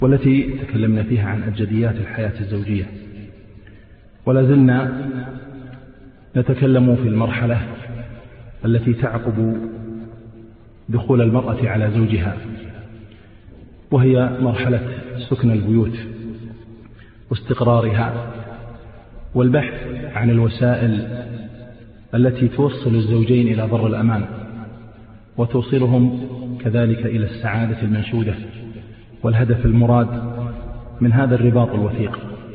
والتي تكلمنا فيها عن أبجديات الحياة الزوجية، ولا زلنا نتكلم في المرحلة التي تعقب دخول المرأة على زوجها، وهي مرحلة سكن البيوت واستقرارها، والبحث عن الوسائل التي توصل الزوجين إلى بر الأمان وتوصلهم كذلك إلى السعادة المنشودة والهدف المراد من هذا الرباط الوثيق.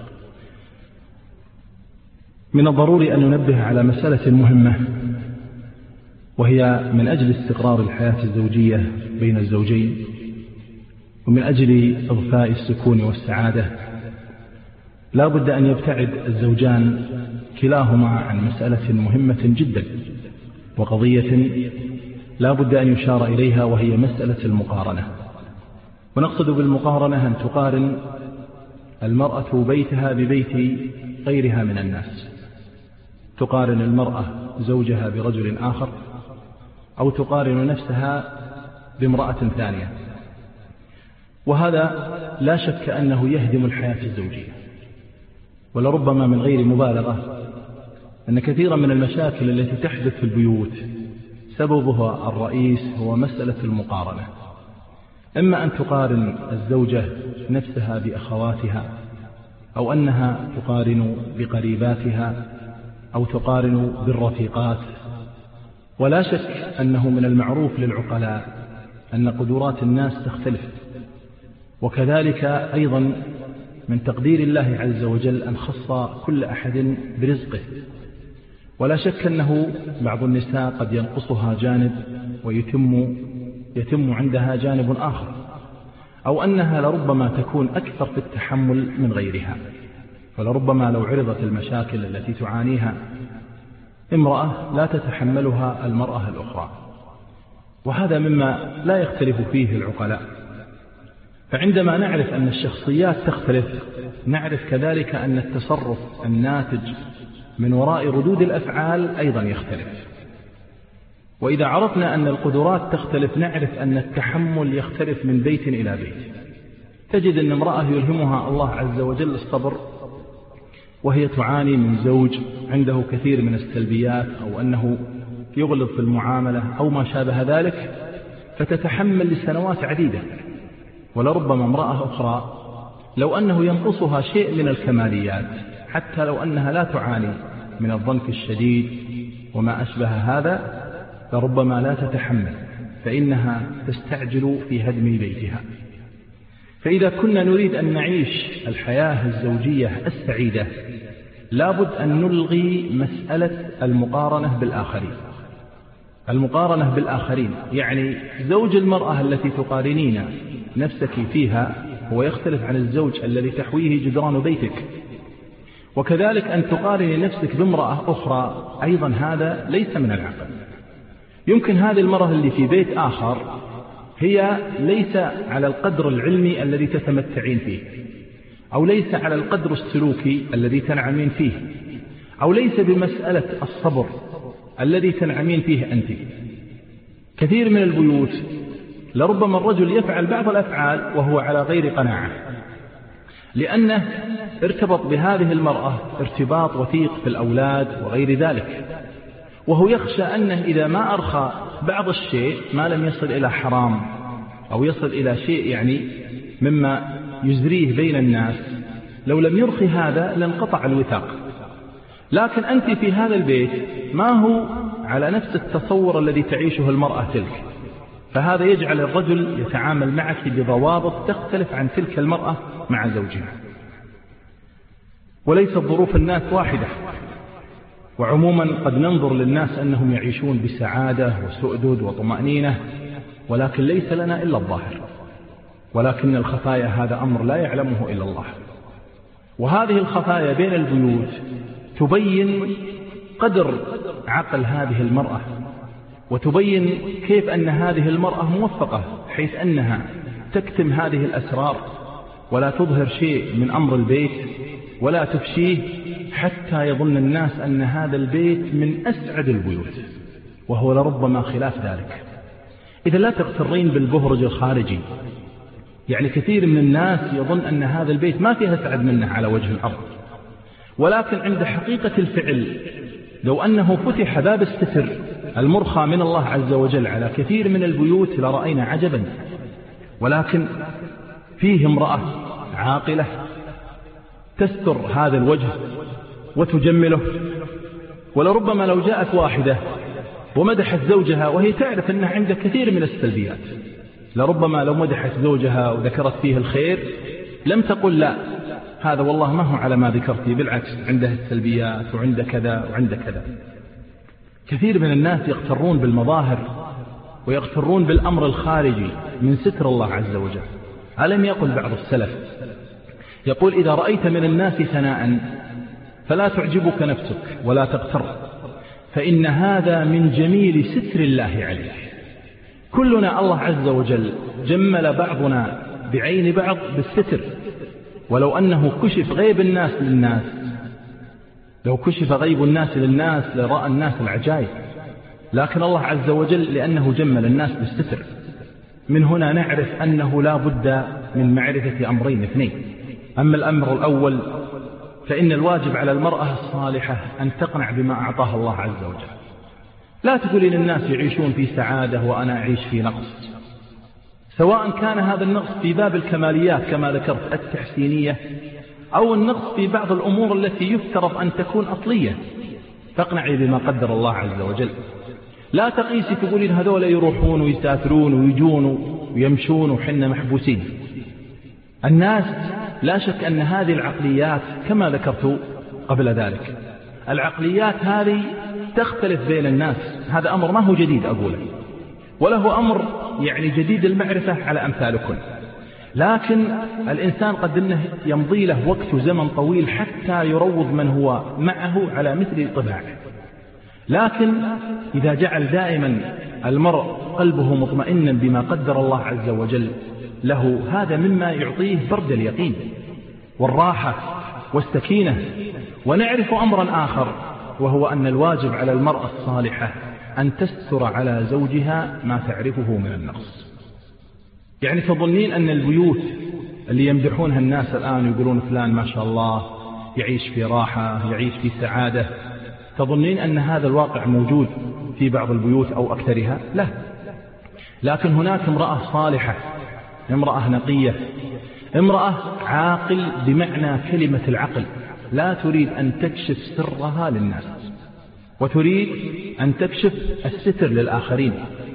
من الضروري أن ننبه على مسألة مهمة، وهي من أجل استقرار الحياة الزوجية بين الزوجين ومن أجل إضفاء السكون والسعادة لا بد أن يبتعد الزوجان كلاهما عن مسألة مهمة جدا وقضية لا بد أن يشار إليها، وهي مسألة المقارنة. ونقصد بالمقارنة أن تقارن المرأة بيتها ببيت غيرها من الناس، تقارن المرأة زوجها برجل آخر، أو تقارن نفسها بامرأة ثانية، وهذا لا شك أنه يهدم الحياة الزوجية. ولربما من غير مبالغة أن كثيرا من المشاكل التي تحدث في البيوت سببها الرئيس هو مسألة المقارنة، إما أن تقارن الزوجة نفسها بأخواتها، أو أنها تقارن بقريباتها، أو تقارن بالرفيقات. ولا شك أنه من المعروف للعقلاء أن قدرات الناس تختلف، وكذلك أيضا من تقدير الله عز وجل أن خص كل أحد برزقه. ولا شك أنه بعض النساء قد ينقصها جانب ويتم عندها جانب آخر، أو أنها لربما تكون أكثر في التحمل من غيرها. ولربما لو عرضت المشاكل التي تعانيها امرأة لا تتحملها المرأة الأخرى، وهذا مما لا يختلف فيه العقلاء. فعندما نعرف أن الشخصيات تختلف، نعرف كذلك أن التصرف الناتج من وراء ردود الأفعال أيضا يختلف. وإذا عرفنا أن القدرات تختلف، نعرف أن التحمل يختلف من بيت إلى بيت. تجد أن امرأة يلهمها الله عز وجل الصبر وهي تعاني من زوج عنده كثير من السلبيات، أو أنه يغلظ في المعاملة أو ما شابه ذلك، فتتحمل لسنوات عديدة. ولربما امرأة أخرى لو أنه ينقصها شيء من الكماليات، حتى لو أنها لا تعاني من الضنك الشديد وما أشبه هذا، لربما لا تتحمل، فإنها تستعجل في هدم بيتها. فإذا كنا نريد أن نعيش الحياة الزوجية السعيدة، لابد أن نلغي مسألة المقارنة بالآخرين. المقارنة بالآخرين يعني زوج المرأة التي تقارنين نفسك فيها هو يختلف عن الزوج الذي تحويه جدران بيتك. وكذلك أن تقارن نفسك بامرأة أخرى أيضا هذا ليس من العقل. يمكن هذه المرأة اللي في بيت آخر هي ليس على القدر العلمي الذي تتمتعين فيه، أو ليس على القدر السلوكي الذي تنعمين فيه، أو ليس بمسألة الصبر الذي تنعمين فيه أنت. كثير من البيوت لربما الرجل يفعل بعض الأفعال وهو على غير قناعة، لأنه ارتبط بهذه المرأة ارتباط وثيق في الأولاد وغير ذلك، وهو يخشى أنه إذا ما أرخى بعض الشيء ما لم يصل إلى حرام أو يصل إلى شيء يعني مما يزريه بين الناس، لو لم يرخي هذا لانقطع الوثاق. لكن أنت في هذا البيت ما هو على نفس التصور الذي تعيشه المرأة تلك، فهذا يجعل الرجل يتعامل معك بضوابط تختلف عن تلك المرأة مع زوجها. وليست ظروف الناس واحدة، وعموما قد ننظر للناس أنهم يعيشون بسعادة وسؤدد وطمأنينة، ولكن ليس لنا إلا الظاهر، ولكن الخفايا هذا أمر لا يعلمه إلا الله. وهذه الخفايا بين البيوت تبين قدر عقل هذه المرأة، وتبين كيف أن هذه المرأة موفقة، حيث أنها تكتم هذه الأسرار ولا تظهر شيء من أمر البيت ولا تفشيه، حتى يظن الناس أن هذا البيت من أسعد البيوت، وهو لربما خلاف ذلك. إذا لا تغترين بالبهرج الخارجي يعني كثير من الناس يظن أن هذا البيت ما فيه أسعد منه على وجه الأرض، ولكن عند حقيقة الفعل لو أنه فتح باب الستر المرخى من الله عز وجل على كثير من البيوت لرأينا عجبا. ولكن فيه امرأة عاقلة تستر هذا الوجه وتجمله، ولربما لو جاءت واحدة ومدحت زوجها وهي تعرف أنها عندها كثير من السلبيات، لربما لو مدحت زوجها وذكرت فيه الخير لم تقل لا هذا والله ما هو على ما ذكرتي، بالعكس عنده السلبيات وعنده كذا وعنده كذا. كثير من الناس يغترون بالمظاهر ويغترون بالأمر الخارجي من ستر الله عز وجل. ألم يقل بعض السلف يقول إذا رأيت من الناس ثناء فلا تعجبك نفسك ولا تغتر، فإن هذا من جميل ستر الله عليك. كلنا الله عز وجل جمل بعضنا بعين بعض بالستر، ولو أنه كشف غيب الناس للناس، لو كشف غيب الناس للناس لرأى الناس العجائب، لكن الله عز وجل لأنه جمل الناس بالستر. من هنا نعرف أنه لا بد من معرفة أمرين اثنين. أما الأمر الأول فإن الواجب على المرأة الصالحة أن تقنع بما أعطاها الله عز وجل. لا تقولي للناس يعيشون في سعادة وأنا أعيش في نقص، سواء كان هذا النقص في باب الكماليات كما ذكرت التحسينية، أو النقص في بعض الأمور التي يفترض أن تكون أصلية. فاقنعي بما قدر الله عز وجل. لا تقيسي تقولين هذول يروحون ويسافرون ويجون ويمشون وحنا محبوسين. الناس لا شك أن هذه العقليات كما ذكرت قبل ذلك، العقليات هذه تختلف بين الناس، هذا أمر ما هو جديد أقوله، وله أمر يعني جديد المعرفة على أمثالكم. لكن الإنسان قد أنه يمضي له وقت وزمن طويل حتى يروض من هو معه على مثل طباعه. لكن إذا جعل دائما المرء قلبه مطمئنا بما قدر الله عز وجل له، هذا مما يعطيه برد اليقين والراحة والسكينة. ونعرف أمرا آخر، وهو أن الواجب على المرأة الصالحة أن تستر على زوجها ما تعرفه من النقص. يعني تظنين أن البيوت اللي يمدحونها الناس الآن يقولون فلان ما شاء الله يعيش في راحة يعيش في سعادة، تظنين أن هذا الواقع موجود في بعض البيوت أو أكثرها؟ لا. لكن هناك امرأة صالحة، امرأة نقية، امرأة عاقل بمعنى كلمة العقل، لا تريد أن تكشف سرها للناس، وتريد أن تكشف الستر للآخرين.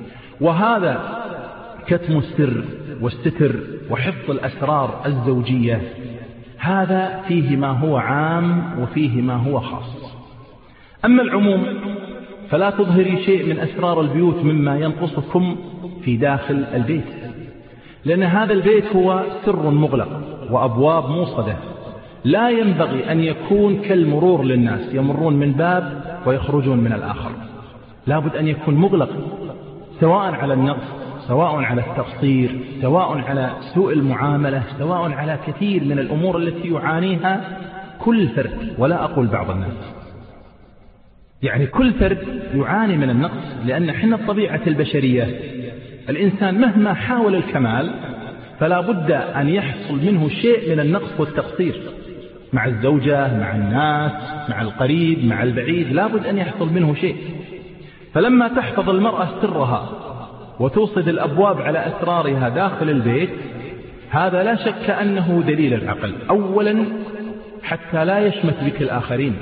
وهذا كتم السر والستر وحفظ الأسرار الزوجية، هذا فيه ما هو عام وفيه ما هو خاص. أما العموم فلا تظهري شيء من أسرار البيوت مما ينقصكم في داخل البيت، لأن هذا البيت هو سر مغلق وأبواب موصدة، لا ينبغي أن يكون كالمرور للناس يمرون من باب ويخرجون من الآخر. لابد أن يكون مغلق، سواء على النقص، سواء على التقصير، سواء على سوء المعاملة، سواء على كثير من الأمور التي يعانيها كل فرد، ولا أقول بعض الناس، يعني كل فرد يعاني من النقص. لأن حنا الطبيعة البشرية الإنسان مهما حاول الكمال فلا بد أن يحصل منه شيء من النقص والتقصير، مع الزوجة، مع الناس، مع القريب، مع البعيد، لا بد أن يحصل منه شيء. فلما تحفظ المرأة سرها وتوصد الأبواب على أسرارها داخل البيت، هذا لا شك أنه دليل العقل. أولا حتى لا يشمت بك الآخرين،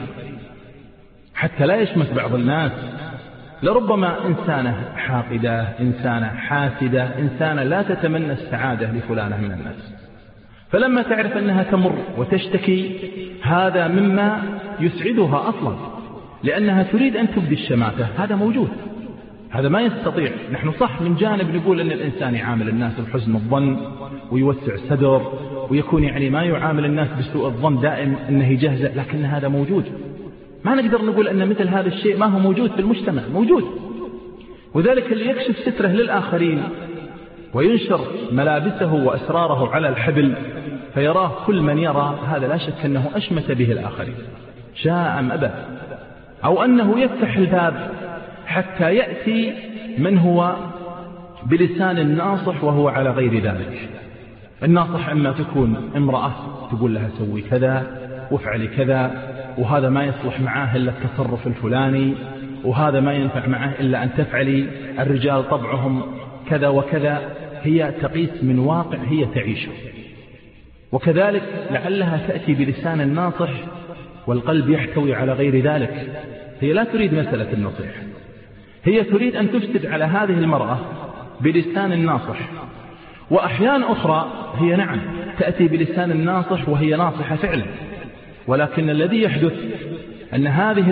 حتى لا يشمت بعض الناس. لربما إنسانة حاقدة، إنسانة حاسدة، إنسانة لا تتمنى السعادة لفلانة من الناس، فلما تعرف أنها تمر وتشتكي هذا مما يسعدها أصلا، لأنها تريد أن تبدي الشماتة. هذا موجود، هذا ما يستطيع. نحن صح من جانب نقول أن الإنسان يعامل الناس بحسن الظن ويوسع الصدر ويكون يعني ما يعامل الناس بسوء الظن دائم أنه يجهزه، لكن هذا موجود. ما نقدر نقول أن مثل هذا الشيء ما هو موجود في المجتمع، موجود. وذلك اللي يكشف ستره للآخرين وينشر ملابسه وأسراره على الحبل فيراه كل من يرى، هذا لا شك أنه أشمت به الآخرين شاء أم أبى، أو أنه يفتح الباب حتى يأتي من هو بلسان ناصح وهو على غير ذلك. الناصح إما تكون امرأة تقول لها سوي كذا وافعلي كذا، وهذا ما يصلح معاه إلا التصرف الفلاني، وهذا ما ينفع معه إلا أن تفعلي، الرجال طبعهم كذا وكذا. هي تقيس من واقع هي تعيشه. وكذلك لعلها تأتي بلسان الناصح والقلب يحتوي على غير ذلك. هي لا تريد مسألة النصيحة، هي تريد أن تفسد على هذه المرأة بلسان الناصح. وأحيان أخرى هي نعم تأتي بلسان الناصح وهي ناصحة فعلا، ولكن الذي يحدث أن هذه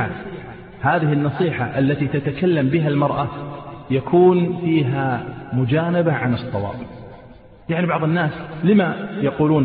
النصيحة التي تتكلم بها المرأة يكون فيها مجانبة عن الصواب. يعني بعض الناس لما يقولون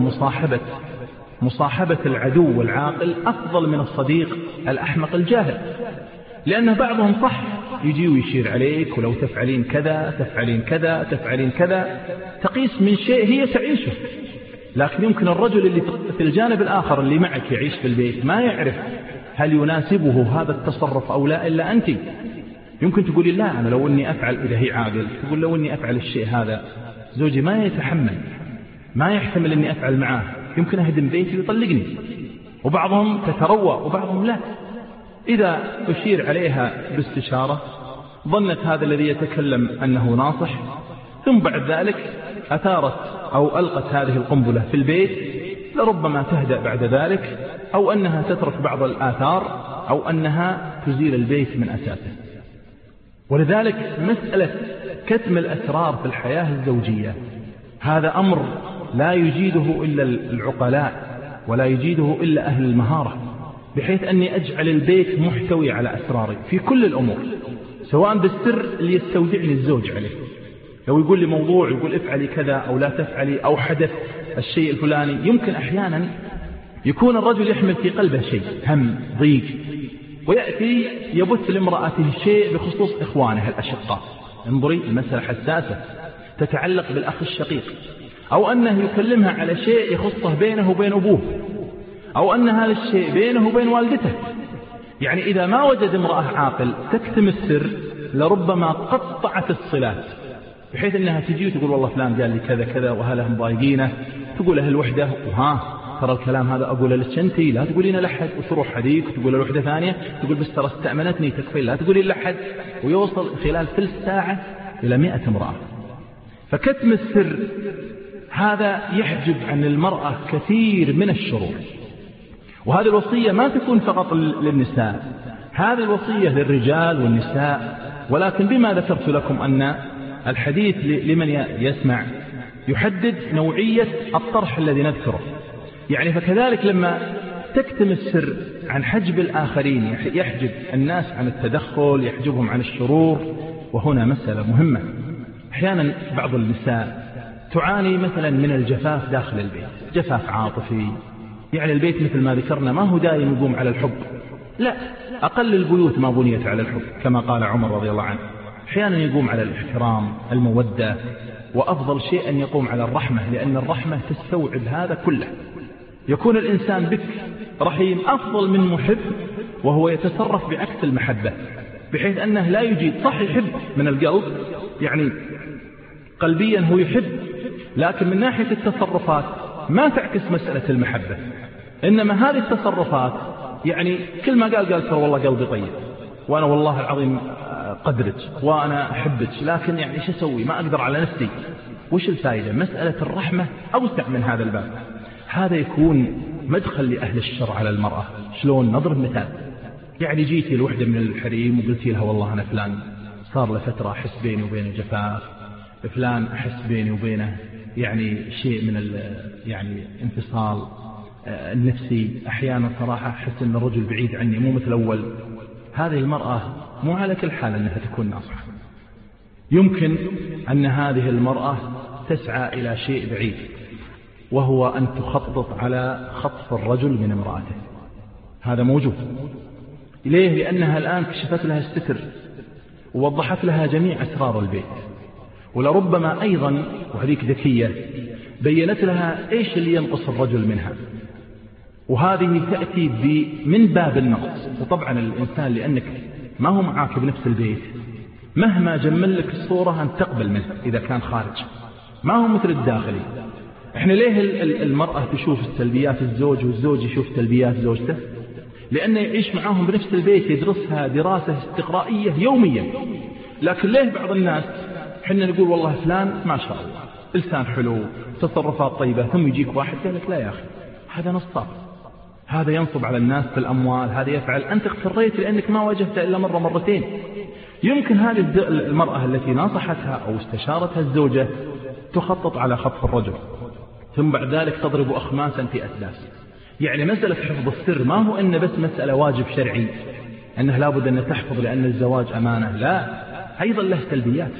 مصاحبة العدو والعاقل أفضل من الصديق الأحمق الجاهل؟ لأن بعضهم صح يجي ويشير عليك، ولو تفعلين كذا تفعلين كذا تفعلين كذا، تقيس من شيء هي تعيشه. لكن يمكن الرجل اللي في الجانب الآخر اللي معك يعيش في البيت ما يعرف هل يناسبه هذا التصرف أو لا إلا أنت. يمكن تقولي لا أنا لو أني أفعل، إذا هي عاقل تقول لو أني أفعل الشيء هذا زوجي ما يتحمل، ما يحتمل أني أفعل معاه، يمكن أهدم بيتي ويطلقني. وبعضهم تتروى وبعضهم لا. إذا أشير عليها باستشارة ظنت هذا الذي يتكلم أنه ناصح، ثم بعد ذلك أثارت أو ألقت هذه القنبلة في البيت، لربما تهدأ بعد ذلك، أو أنها تترك بعض الآثار، أو أنها تزيل البيت من أساسه. ولذلك مسألة كتم الأسرار في الحياة الزوجية هذا أمر لا يجيده إلا العقلاء ولا يجيده إلا أهل المهارة، بحيث أني أجعل البيت محتوي على أسراري في كل الأمور، سواء بالسر اللي يستودعني الزوج عليه. لو يقول لي موضوع يقول افعلي كذا أو لا تفعلي، أو حدث الشيء الفلاني، يمكن أحيانا يكون الرجل يحمل في قلبه شيء هم ضيق، ويأتي يبث لامرأته شيء بخصوص إخوانه الأشقاء. انظري المسألة حساسة تتعلق بالأخ الشقيق، أو أنه يكلمها على شيء يخصه بينه وبين أبوه، أو أن هذا الشيء بينه وبين والدته. يعني إذا ما وجد امرأة عاقل تكتم السر لربما قطعت الصلات، بحيث أنها تجي وتقول والله فلان قال لي كذا كذا وهله مضايقينه، تقول له الوحدة وها ترى الكلام هذا أقوله للشنتي لا تقولين لحد، وتروح هذيك وتقول الوحدة ثانية تقول بس ترى استأمنتني تكفين لا تقولين لحد، ويوصل خلال ثلث ساعة إلى 100 امرأة. فكتم السر هذا يحجب عن المرأة كثير من الشرور. وهذه الوصية ما تكون فقط للنساء، هذه الوصية للرجال والنساء، ولكن بما ذكرت لكم أن الحديث لمن يسمع يحدد نوعية الطرح الذي نذكره. يعني فكذلك لما تكتم السر عن حجب الآخرين يحجب الناس عن التدخل، يحجبهم عن الشرور. وهنا مسألة مهمة، أحيانا بعض النساء تعاني مثلا من الجفاف داخل البيت، جفاف عاطفي. يعني البيت مثل ما ذكرنا ما هو دائم يقوم على الحب، لا، أقل البيوت ما بنيت على الحب كما قال عمر رضي الله عنه. أحيانا يقوم على الاحترام، المودة، وأفضل شيء أن يقوم على الرحمة، لأن الرحمة تستوعب هذا كله. يكون الإنسان بك رحيم أفضل من محب وهو يتصرف بعكس المحبة، بحيث أنه لا يجيد، صح يحب من القلب، يعني قلبيا هو يحب، لكن من ناحية التصرفات ما تعكس مسألة المحبة. إنما هذه التصرفات يعني كل ما قال ترى والله قلبي طيب، وأنا والله العظيم قدرك وأنا أحبك، لكن يعني إيش أسوي، ما أقدر على نفسي. وش الفائدة؟ مسألة الرحمة أوسع من هذا الباب. هذا يكون مدخل لأهل الشر على المرأة. شلون؟ نضرب مثال. يعني جيتي لوحدة من الحريم وقلتي لها والله أنا فلان صار لفترة أحس بيني وبينه جفاف، فلان أحس بيني وبينه يعني شيء من يعني انفصال النفسي، أحيانا صراحة أحس أن الرجل بعيد عني مو مثل أول. هذه المرأة مو على كل حال أنها تكون ناصحة، يمكن أن هذه المرأة تسعى إلى شيء بعيد، وهو أن تخطط على خطف الرجل من امرأته. هذا موجود. ليه؟ لأنها الآن كشفت لها الستر ووضحت لها جميع أسرار البيت، ولربما أيضا وهذيك ذكية بيّنت لها إيش اللي ينقص الرجل منها، وهذه تأتي من باب النقص. وطبعا الإنسان لأنك ما هو معاك بنفس البيت مهما جمل لك الصورة أن تقبل منه إذا كان خارج، ما هو مثل الداخلي. احنا ليه المرأة تشوف السلبيات الزوج والزوج يشوف سلبيات زوجته؟ لأنه يعيش معاهم بنفس البيت، يدرسها دراسة استقرائية يوميا. لكن ليه بعض الناس حنا نقول والله فلان ما شاء الله لسان حلو تصرفات طيبة، ثم يجيك واحد قال لك لا يا أخي هذا نصاب، هذا ينصب على الناس في الأموال، هذا يفعل. أنت اغتريت لأنك ما واجهته إلا مرة مرتين. يمكن هذه المرأة التي ناصحتها أو استشارتها الزوجة تخطط على خطف الرجل، ثم بعد ذلك تضرب أخماسا في أسداس. يعني مسألة حفظ السر ما هو أن بس مسألة واجب شرعي أنه لابد أن تحفظ لأن الزواج أمانة، لا، أيضا له سلبيات.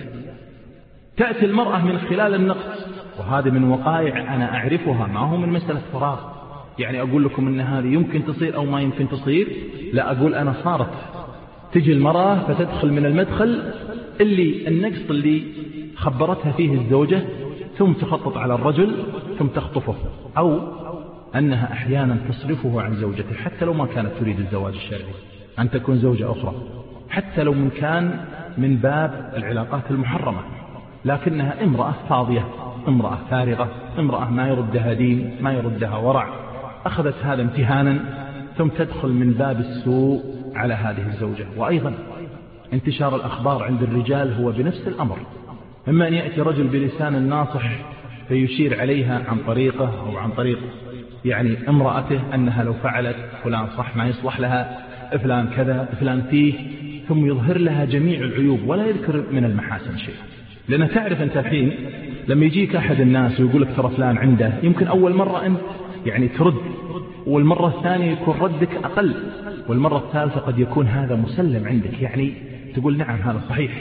تأتي المرأة من خلال النقص، وهذه من وقائع أنا أعرفها، ما هو من مسألة فراغ. يعني أقول لكم أن هذه يمكن تصير أو ما يمكن تصير، لا، أقول أنا صارت. تجي المرأة فتدخل من المدخل اللي النقص اللي خبرتها فيه الزوجة، ثم تخطط على الرجل ثم تخطفه، أو أنها أحيانا تصرفه عن زوجته حتى لو ما كانت تريد الزواج الشرعي، أن تكون زوجة أخرى، حتى لو من كان من باب العلاقات المحرمة، لكنها امرأة فاضية، امرأة فارغة، امرأة ما يردها دين، ما يردها ورع، أخذت هذا امتهانا ثم تدخل من باب السوء على هذه الزوجة. وأيضا انتشار الأخبار عند الرجال هو بنفس الأمر، إما أن يأتي رجل بلسان ناصح فيشير عليها عن طريقه أو عن طريق يعني امرأته أنها لو فعلت فلان صح ما يصلح لها، فلان كذا، فلان فيه، ثم يظهر لها جميع العيوب ولا يذكر من المحاسن شيء. لأن تعرف أنت الحين لما يجيك أحد الناس ويقول لك ترى فلان عنده، يمكن أول مرة أنت يعني ترد، والمرة الثانية يكون ردك أقل، والمرة الثالثة قد يكون هذا مسلم عندك، يعني تقول نعم هذا صحيح.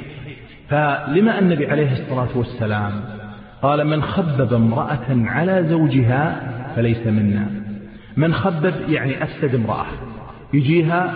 فلما النبي عليه الصلاة والسلام قال من خبب امرأة على زوجها فليس منا. من خبب يعني أفسد امرأة، يجيها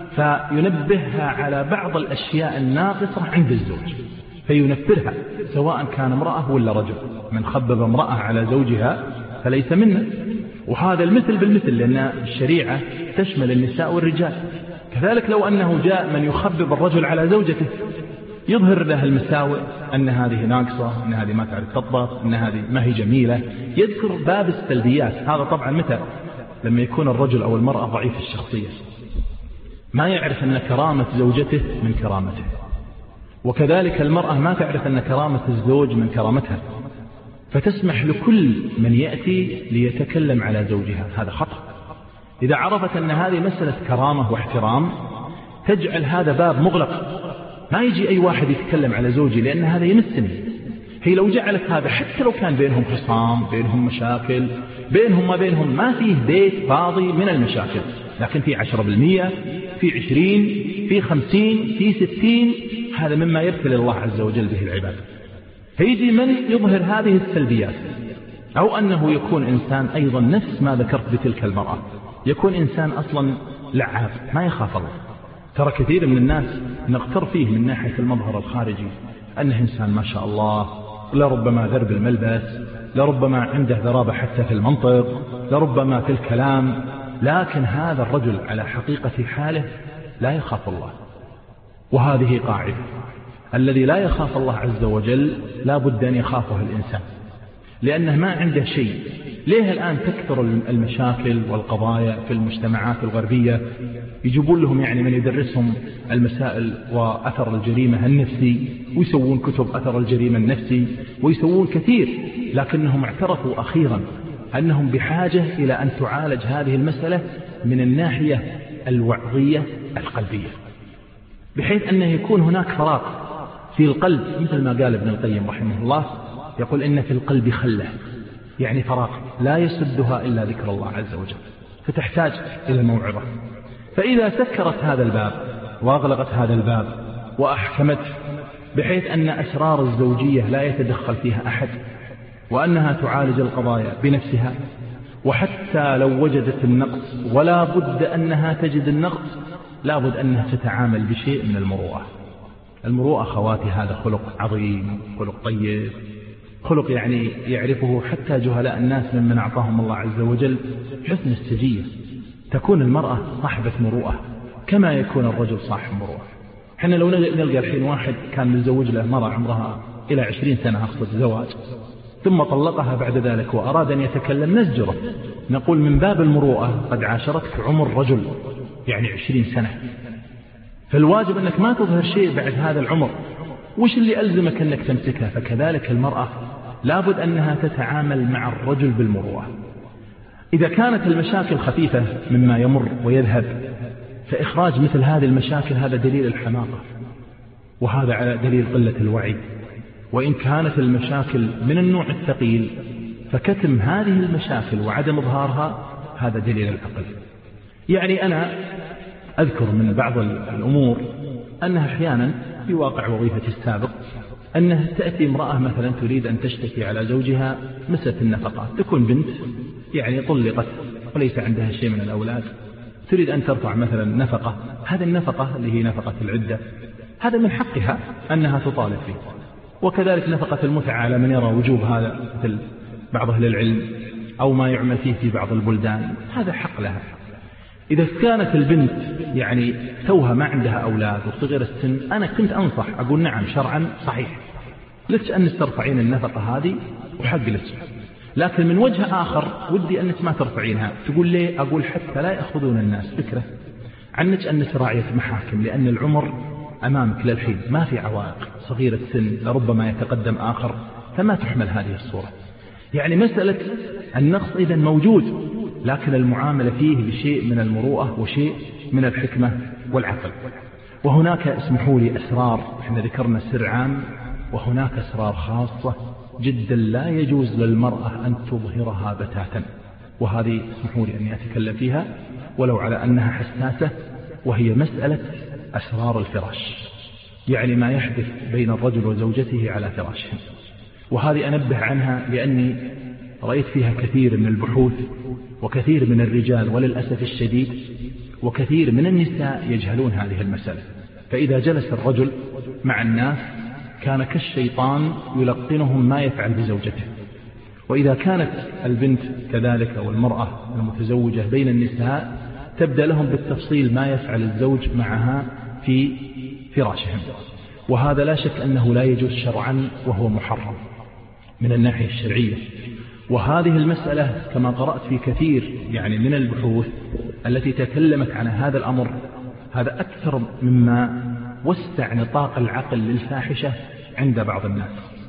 فينبهها على بعض الأشياء الناقصة عند الزوج فينفرها، سواء كان امرأة ولا رجل. من خبب امرأة على زوجها فليس منا. وهذا المثل بالمثل، لأن الشريعة تشمل النساء والرجال. كذلك لو أنه جاء من يخبب الرجل على زوجته، يظهر لها المساوئ، أن هذه ناقصة، أن هذه ما تعرف تطبخ، أن هذه ما هي جميلة، يذكر باب السلبيات. هذا طبعا متى؟ لما يكون الرجل أو المرأة ضعيف الشخصية، ما يعرف أن كرامة زوجته من كرامته، وكذلك المرأة ما تعرف أن كرامة الزوج من كرامتها، فتسمح لكل من يأتي ليتكلم على زوجها. هذا خطأ. إذا عرفت أن هذه مسألة كرامة واحترام تجعل هذا باب مغلق، ما يجي أي واحد يتكلم على زوجي لأن هذا يمسني. هي لو جعلت هذا حتى لو كان بينهم خصام، بينهم مشاكل، بينهم ما بينهم، ما فيه بيت فاضي من المشاكل، لكن في 10%، في 20%، في 50%، في 60%، هذا مما يبتلي الله عز وجل به العباد. فيجي من يظهر هذه السلبيات، أو أنه يكون إنسان أيضا نفس ما ذكرت بتلك المرأة، يكون إنسان أصلا لعاب ما يخاف الله. ترى كثير من الناس نغتر فيه من ناحية المظهر الخارجي أنه إنسان ما شاء الله، لربما ذرب الملبس، لربما عنده ذرابة حتى في المنطق، لربما في الكلام، لكن هذا الرجل على حقيقة حاله لا يخاف الله. وهذه قاعدة، الذي لا يخاف الله عز وجل لا بد أن يخافه الإنسان، لأنه ما عنده شيء. ليه الآن تكثر المشاكل والقضايا في المجتمعات الغربية؟ يجيبون لهم يعني من يدرسهم المسائل وأثر الجريمة النفسي، ويسوون كتب أثر الجريمة النفسي، ويسوون كثير، لكنهم اعترفوا أخيرا أنهم بحاجة إلى أن تعالج هذه المسألة من الناحية الوعظية القلبية، بحيث أنه يكون هناك فراغ في القلب، مثل ما قال ابن القيم رحمه الله، يقول إن في القلب خلة، يعني فراغ لا يسدها إلا ذكر الله عز وجل، فتحتاج إلى موعظة. فإذا سكرت هذا الباب وأغلقت هذا الباب وأحكمته، بحيث أن أسرار الزوجية لا يتدخل فيها أحد، وأنها تعالج القضايا بنفسها، وحتى لو وجدت النقص ولا بد أنها تجد النقص، لا بد أنها تتعامل بشيء من المروءة. المروءة خواتي هذا خلق عظيم، خلق طيب، خلق يعني يعرفه حتى جهلاء الناس ممن أعطاهم الله عز وجل حسن السجية. تكون المرأة صاحبة مروءة كما يكون الرجل صاحب مروءة. حنا لو نلقى الحين واحد كان متزوج له مرأة عمرها إلى 20 سنة أقصد زواج، ثم طلقها بعد ذلك وأراد أن يتكلم نزجره، نقول من باب المروءة قد عاشرتك عمر رجل، يعني 20 سنة، فالواجب أنك ما تظهر شيء بعد هذا العمر. وش اللي ألزمك أنك تمسكها؟ فكذلك المرأة لابد أنها تتعامل مع الرجل بالمروءة. إذا كانت المشاكل خفيفة مما يمر ويذهب، فإخراج مثل هذه المشاكل هذا دليل الحماقة، وهذا على دليل قلة الوعي. وإن كانت المشاكل من النوع الثقيل، فكتم هذه المشاكل وعدم إظهارها هذا دليل العقل. يعني أنا أذكر من بعض الأمور أنها أحيانا في واقع وظيفتي السابق أنها تأتي امرأة مثلا تريد أن تشتكي على زوجها مسألة النفقات، تكون بنت يعني طلقت وليس عندها شيء من الأولاد، تريد أن ترفع مثلا نفقة، هذه النفقة اللي هي نفقة العدة هذا من حقها أنها تطالب فيه. وكذلك نفقة المتعة على من يرى وجوب هذا مثل بعض أهل العلم أو ما يعمل فيه في بعض البلدان، هذا حق لها. إذا كانت البنت يعني توها ما عندها أولاد وصغير السن، أنا كنت أنصح أقول نعم شرعا صحيح لك أن ترفعين النفقة هذه وحق لك، لكن من وجه آخر ودي أنك ما ترفعينها. تقول ليه؟ أقول حتى لا يأخذون الناس فكرة عنك أنك راعية محاكم، لأن العمر أمامك للحين ما في عوائق، صغير السن لربما يتقدم آخر، فما تحمل هذه الصورة. يعني مسألة النقص إذن موجود، لكن المعاملة فيه بشيء من المروءة وشيء من الحكمة والعقل. وهناك اسمحوا لي أسرار، احنا ذكرنا سر عام، وهناك أسرار خاصة جدا لا يجوز للمرأة أن تظهرها بتاتا، وهذه اسمحوا لي أني أتكلم فيها ولو على أنها حساسة، وهي مسألة أسرار الفراش، يعني ما يحدث بين الرجل وزوجته على فراشهم. وهذه أنبه عنها لأني رأيت فيها كثير من البحوث، وكثير من الرجال وللأسف الشديد وكثير من النساء يجهلون هذه المسألة. فإذا جلس الرجل مع الناس كان كالشيطان يلقنهم ما يفعل بزوجته. وإذا كانت البنت كذلك أو المرأة المتزوجة بين النساء تبدأ لهم بالتفصيل ما يفعل الزوج معها في فراشهم، وهذا لا شك أنه لا يجوز شرعا وهو محرم من الناحية الشرعية. وهذه المسألة كما قرأت في كثير يعني من البحوث التي تكلمت عن هذا الأمر، هذا أكثر مما وسع نطاق العقل للفاحشة عند بعض الناس.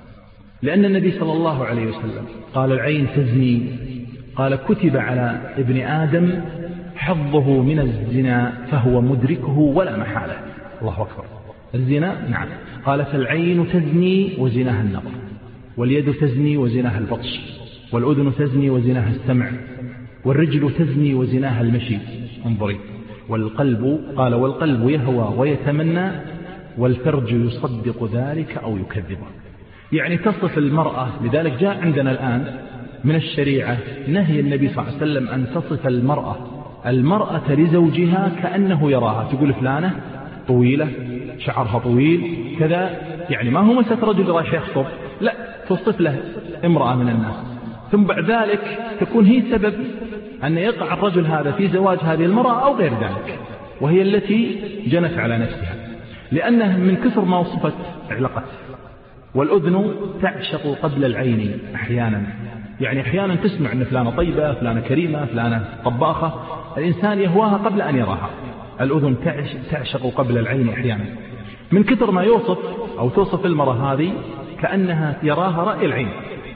لأن النبي صلى الله عليه وسلم قال العين تزني، قال كتب على ابن آدم حظه من الزنا فهو مدركه ولا محالة. الله أكبر. الزنا نعم، قال فالعين تزني وزناها النظر، واليد تزني وزناها البطش، والأذن تزني وزناها السمع، والرجل تزني وزناها المشي، انظري، والقلب قال والقلب يهوى ويتمنى، والفرج يصدق ذلك أو يكذبه. يعني تصف المرأة. لذلك جاء عندنا الآن من الشريعة نهي النبي صلى الله عليه وسلم أن تصف المرأة لزوجها كأنه يراها، تقول فلانة طويلة شعرها طويل كذا، يعني ما هو مسألة رجل رايح يخطب، لا، تصف له امرأة من الناس، ثم بعد ذلك تكون هي سبب أن يقع الرجل هذا في زواج هذه المرأة أو غير ذلك، وهي التي جنت على نفسها، لأنها من كثر ما وصفت علقت. والأذن تعشق قبل العين أحيانا، يعني أحيانا تسمع أن فلانة طيبة، فلانة كريمة، فلانة طباخة، الإنسان يهواها قبل أن يراها. الأذن تعشق قبل العين أحيانا، من كثر ما يوصف أو توصف المرأة هذه كأنها يراها رأي العين،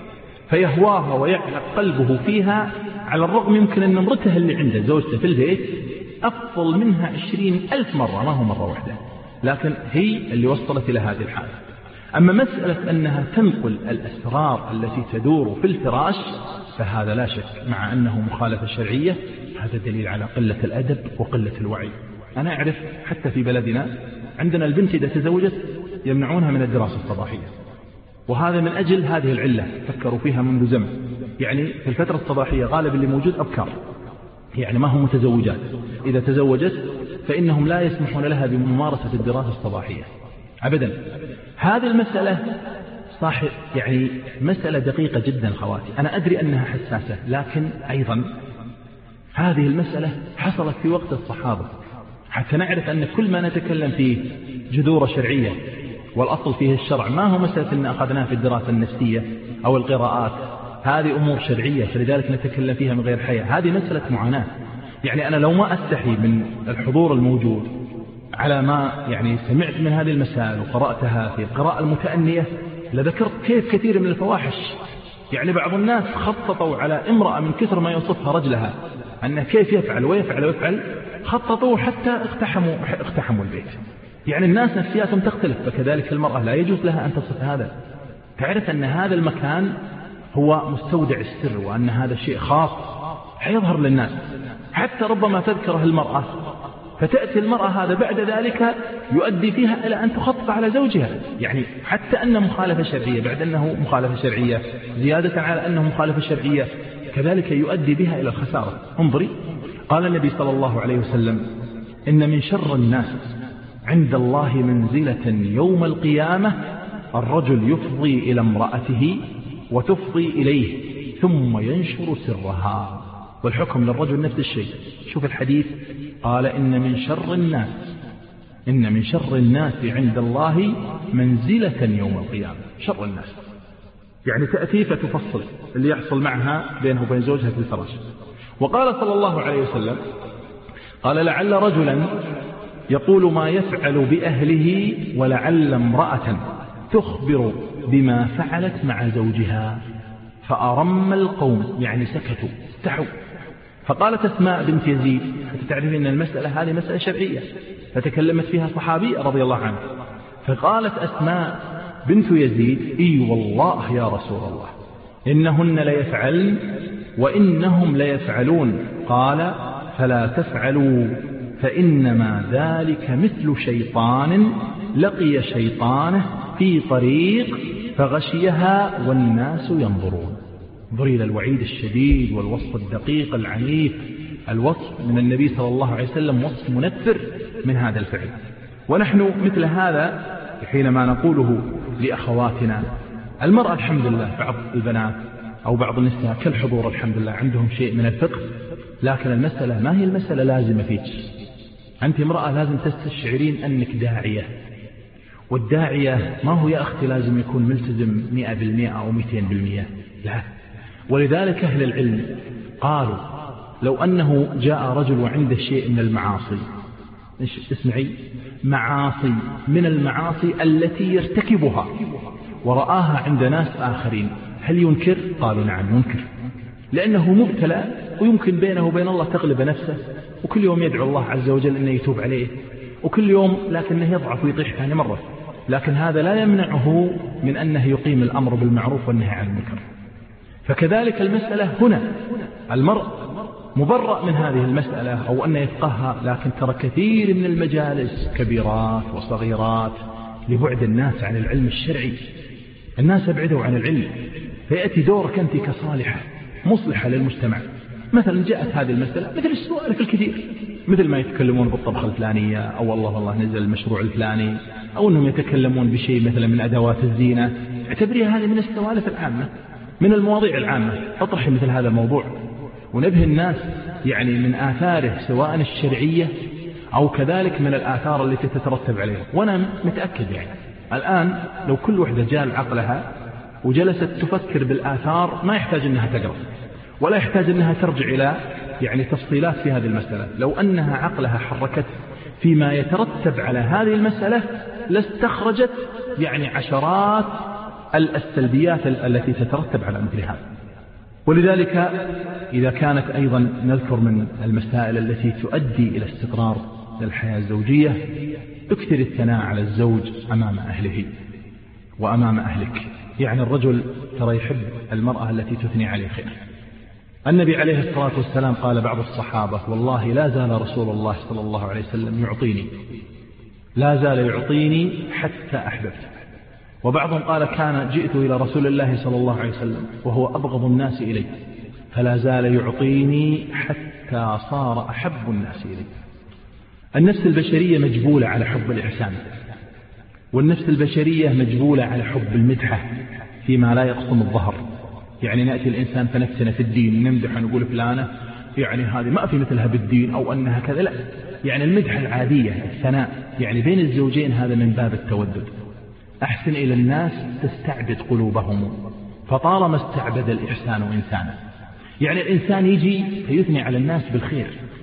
فيهواها ويعلق قلبه فيها، على الرغم يمكن أن امرته اللي عنده زوجته في البيت أفضل منها 20,000 مرة، ما هو مرة واحدة، لكن هي اللي وصلت إلى هذه الحالة. أما مسألة أنها تنقل الأسرار التي تدور في الفراش فهذا لا شك مع أنه مخالفة شرعية، هذا دليل على قلة الأدب وقلة الوعي. أنا أعرف حتى في بلدنا عندنا البنت إذا تزوجت يمنعونها من الدراسة الصباحية، وهذا من أجل هذه العلة فكروا فيها منذ زمن. يعني في الفترة الصباحية غالب اللي موجود أبكار، يعني ما هم متزوجات، إذا تزوجت فإنهم لا يسمحون لها بممارسة الدراسة الصباحية أبدا. هذه المسألة صاحب يعني مسألة دقيقة جدا خواتي، أنا أدري أنها حساسة، لكن أيضا هذه المسألة حصلت في وقت الصحابة، حتى نعرف أن كل ما نتكلم فيه جذور شرعية والأصل فيه الشرع، ما هو مسألة أن أخذناه في الدراسة النفسية أو القراءات، هذه أمور شرعية فلذلك نتكلم فيها من غير حياء. هذه مسألة معاناة. يعني أنا لو ما أستحي من الحضور الموجود على ما يعني سمعت من هذه المسائل وقرأتها في القراءة المتأنية لذكرت كيف كثير من الفواحش. يعني بعض الناس خططوا على امرأة من كثر ما يوصفها رجلها أنه كيف يفعل ويفعل ويفعل، خططوا حتى اقتحموا البيت. يعني الناس نفسياتهم تختلف، فكذلك المرأة لا يجوز لها أن تصف هذا. تعرف أن هذا المكان هو مستودع السر، وأن هذا شيء خاص حيظهر للناس، حتى ربما تذكره المرأة فتأتي المرأة هذا بعد ذلك يؤدي فيها إلى أن تخطط على زوجها. يعني حتى أن مخالفة شرعية بعد أنه مخالفة شرعية زيادة على أنه مخالفة شرعية كذلك يؤدي بها إلى الخسارة. انظري، قال النبي صلى الله عليه وسلم: إن من شر الناس عند الله منزلة يوم القيامة الرجل يفضي إلى امرأته وتفضي إليه ثم ينشر سرها. والحكم للرجل نفس الشيء. شوف الحديث، قال: إن من شر الناس عند الله منزلة يوم القيامة. شر الناس يعني تأتي فتفصل اللي يحصل معها بينه وبين زوجها في الفراش. وقال صلى الله عليه وسلم: قال: لعل رجلا يقول ما يفعل بأهله ولعل امرأة تخبر بما فعلت مع زوجها فأرم القوم، يعني سكتوا استحوا. فقالت أسماء بنت يزيد، تعرفين أن المسألة هذه مسألة شرعية فتكلمت فيها صحابية رضي الله عنه، فقالت أسماء بنت يزيد: إي والله يا رسول الله إنهن ليفعلن وإنهم ليفعلون. قال: فلا تفعلوا فإنما ذلك مثل شيطان لقي شيطانه في طريق فغشيها والناس ينظرون. انظري إلى الوعيد الشديد والوصف الدقيق العنيف. الوصف من النبي صلى الله عليه وسلم وصف منفر من هذا الفعل. ونحن مثل هذا حينما نقوله لأخواتنا، المرأة الحمد لله بعض البنات أو بعض النساء كالحضور الحمد لله عندهم شيء من الفقه، لكن المسألة ما هي المسألة لازمة فيك. أنت امرأة لازم تستشعرين أنك داعية، والداعية ما هو يا أختي لازم يكون ملتزم 100% أو 200%، لا. ولذلك أهل العلم قالوا لو أنه جاء رجل وعنده شيء من المعاصي، اسمعي، معاصي من المعاصي التي يرتكبها ورآها عند ناس آخرين، هل ينكر؟ قالوا نعم ينكر، لأنه مبتلى ويمكن بينه وبين الله تغلب نفسه، وكل يوم يدعو الله عز وجل أنه يتوب عليه، وكل يوم لكنه يضعف ويطيح ثاني مرة. لكن هذا لا يمنعه من أنه يقيم الأمر بالمعروف والنهي عن المنكر. فكذلك المسألة هنا، المرء مبرأ من هذه المسألة أو أن يفقهها، لكن ترى كثير من المجالس كبيرات وصغيرات لبعد الناس عن العلم الشرعي. الناس ابعدوا عن العلم، فيأتي دورك أنت كصالحة مصلحة للمجتمع. مثلا جاءت هذه المسألة مثل السوالف الكثير، مثل ما يتكلمون بالطبخة الفلانية، أو والله نزل المشروع الفلاني، أو أنهم يتكلمون بشيء مثلا من أدوات الزينة. اعتبريها هذه من السوالف العامة، من المواضيع العامة. اطرحي مثل هذا الموضوع ونبه الناس يعني من آثاره سواء الشرعية أو كذلك من الآثار التي تترتب عليه. وأنا متأكد يعني الآن لو كل وحدة جال عقلها وجلست تفكر بالآثار ما يحتاج أنها تقرأ ولا يحتاج أنها ترجع إلى يعني تفصيلات في هذه المسألة. لو أنها عقلها حركت فيما يترتب على هذه المسألة لاستخرجت يعني عشرات السلبيات التي تترتب على مثل هذا. ولذلك إذا كانت أيضا نذكر من المسائل التي تؤدي إلى استقرار الحياة الزوجية، اكثر الثناء على الزوج أمام أهله وأمام أهلك. يعني الرجل ترى يحب المرأة التي تثني عليه خير. النبي عليه الصلاة والسلام قال بعض الصحابة: والله لا زال رسول الله صلى الله عليه وسلم يعطيني، لا زال يعطيني حتى أحببته. وبعضهم قال: كان جئت إلى رسول الله صلى الله عليه وسلم وهو أبغض الناس إلي فلا زال يعطيني حتى صار أحب الناس إلي. النفس البشرية مجبولة على حب الإحسان، والنفس البشرية مجبولة على حب المدحة فيما لا يقصم الظهر. يعني نأتي الإنسان فنفتنا في الدين نمدح ونقول فلانة يعني هذه ما في مثلها بالدين أو أنها كذا، لا، يعني المدحة العادية الثناء يعني بين الزوجين هذا من باب التودد. أحسن إلى الناس تستعبد قلوبهم، فطالما استعبد الإحسان إنسانا. يعني الإنسان يجي فيثني على الناس بالخير.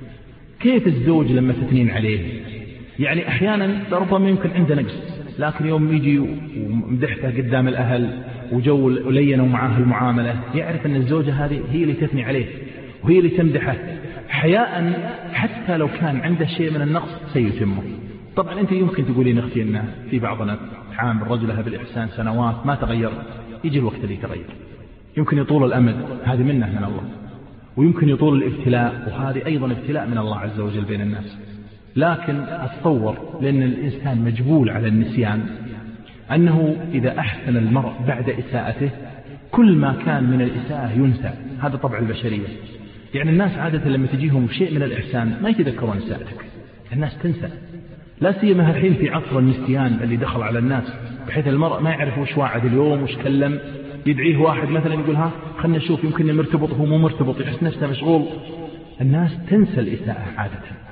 كيف الزوج لما تثنين عليه؟ يعني أحيانا ربما يمكن عنده نقص، لكن يوم يجي ومدحته قدام الأهل وجو لينوا معاه المعاملة، يعرف أن الزوجة هذه هي اللي تثني عليه وهي اللي تمدحه حياء، حتى لو كان عنده شيء من النقص سيتمه. طبعا أنت يمكن تقولين أختي أن في بعضنا تعامل رجلها بالإحسان سنوات ما تغير، يجي الوقت اللي يتغير. يمكن يطول الأمد، هذه منه من الله، ويمكن يطول الابتلاء، وهذه أيضا ابتلاء من الله عز وجل بين الناس. لكن أتصور لأن الإنسان مجبول على النسيان أنه إذا أحسن المرء بعد إساءته كل ما كان من الإساءة ينسى. هذا طبع البشرية. يعني الناس عادة لما تجيهم شيء من الإحسان ما يتذكرون إساءتك، الناس تنسى. لا سيما الحين في عصر النسيان اللي دخل على الناس، بحيث المرء ما يعرف وش واعد اليوم وش كلم. يدعيه واحد مثلا يقول ها خلنا نشوف يمكن مرتبط هو مو مرتبط، يحس نفسه مشغول. الناس تنسى الإساءة عادة.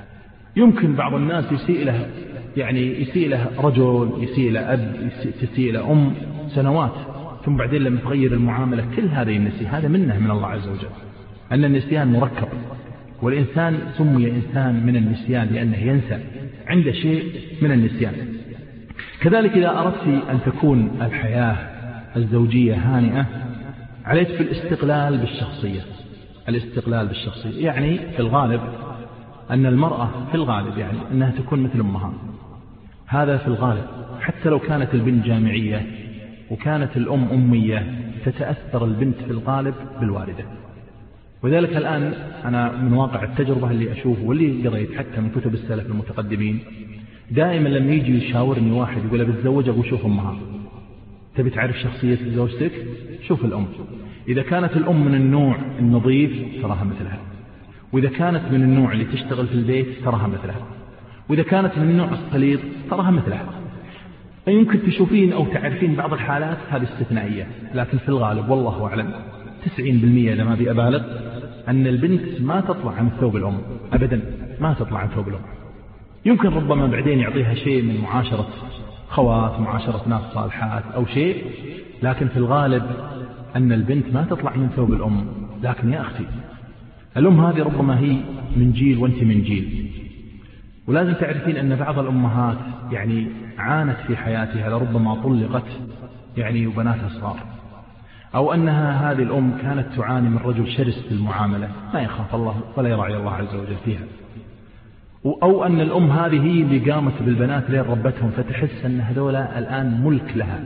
يمكن بعض الناس يسيء له، يعني يسيء له رجل، يسيء له أب، يسيء له أم سنوات، ثم بعدين لما تغير المعاملة كل هذا ينسي. هذا منه من الله عز وجل، أن النسيان مركب، والإنسان سمي إنسان من النسيان لأنه ينسى عنده شيء من النسيان. كذلك إذا أردت أن تكون الحياة الزوجية هانئة عليك في الاستقلال بالشخصية. الاستقلال بالشخصية يعني في الغالب أن المرأة في الغالب يعني أنها تكون مثل أمها. هذا في الغالب، حتى لو كانت البنت جامعية وكانت الأم أمية تتأثر البنت في الغالب بالوالدة. وذلك الآن أنا من واقع التجربة اللي أشوفه واللي قريت حتى من كتب السلف المتقدمين، دائما لما يجي يشاورني واحد يقول بتزوج أقول شوف أمها. تبي تعرف شخصية زوجتك؟ شوف الأم. إذا كانت الأم من النوع النظيف تراها مثلها، وإذا كانت من النوع اللي تشتغل في البيت تراها مثلها، وإذا كانت من النوع الصليط تراها مثلها. يمكن تشوفين أو تعرفين بعض الحالات هذه استثنائية، لكن في الغالب والله أعلم 90% إذا ما بأبالغ أن البنت ما تطلع عن ثوب الأم أبدا، ما تطلع عن ثوب الأم. يمكن ربما بعدين يعطيها شيء من معاشرة خوات، معاشرة ناس صالحات أو شيء، لكن في الغالب أن البنت ما تطلع من ثوب الأم. لكن يا أختي الأم هذه ربما هي من جيل وانت من جيل، ولازم تعرفين أن بعض الأمهات يعني عانت في حياتها، لربما طلقت يعني وبناتها صغار، أو أنها هذه الأم كانت تعاني من رجل شرس في المعاملة ما يخاف الله ولا يراعي الله عز وجل فيها، أو أن الأم هذه هي اللي قامت بالبنات لين ربتهم، فتحس أن هذولا الآن ملك لها،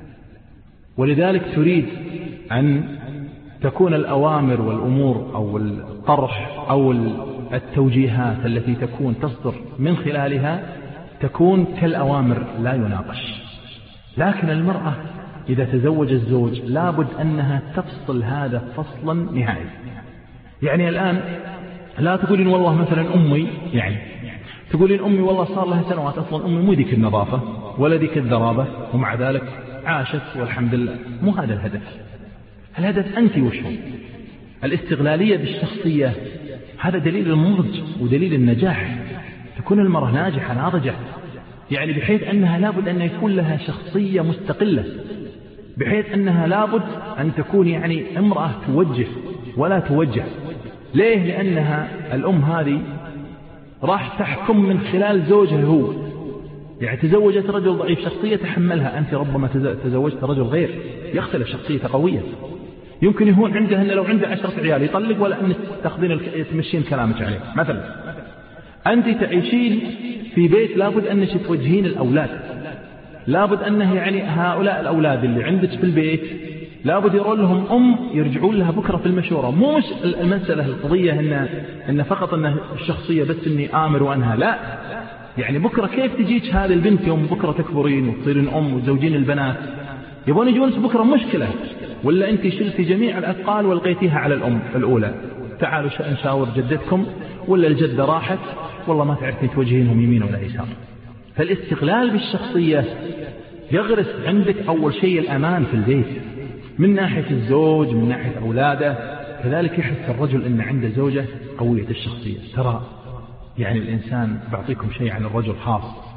ولذلك تريد أن تكون الأوامر والأمور أو الطرح أو التوجيهات التي تكون تصدر من خلالها تكون كالأوامر لا يناقش. لكن المرأة إذا تزوج الزوج لابد أنها تفصل هذا فصلا نهائي. يعني الآن لا تقولين والله مثلا أمي، يعني تقولين أمي والله صار لها سنوات أصلا أمي مو ذيك النظافة ولا ذيك الذرابة، ومع ذلك عاشت والحمد لله. مو هذا الهدف. الهدف أنت وشو الاستغلالية بالشخصية. هذا دليل النضج ودليل النجاح. تكون المرأة ناجحة ناضجة، يعني بحيث أنها لابد أن يكون لها شخصية مستقلة، بحيث أنها لابد أن تكون يعني امرأة توجه ولا توجه. ليه؟ لأنها الأم هذه راح تحكم من خلال زوجها هو. يعني تزوجت رجل ضعيف شخصية تحملها، أنت ربما تزوجت رجل غير يختلف شخصيته قوية، يمكن يهون عنده أن لو عنده 10 عيال يطلق ولا أن تاخذين تمشين كلامك عليه. مثلا أنت تعيشين في بيت لابد أنك توجهين الأولاد، لابد أنه يعني هؤلاء الأولاد اللي عندك في البيت لابد يرون لهم أم يرجعون لها بكرة في المشورة. مو مش المسألة القضية إن فقط أن الشخصية بس إني آمر وأنها، لا، يعني بكرة كيف تجيك هذه البنت يوم بكرة تكبرين وتصيرين أم وتزوجين البنات، يبون يجونس بكرة مشكلة، ولا أنت شلتي جميع الأثقال والقيتيها على الأم الأولى. تعالوا نشاور جدتكم، ولا الجدة راحت والله ما تعرفين توجهينهم يمين ولا يسار. فالاستقلال بالشخصية يغرس عندك أول شيء الأمان في البيت من ناحية الزوج، من ناحية أولاده. كذلك يحس الرجل أن عنده زوجة قوية الشخصية. ترى يعني الإنسان بعطيكم شيء عن الرجل خاص،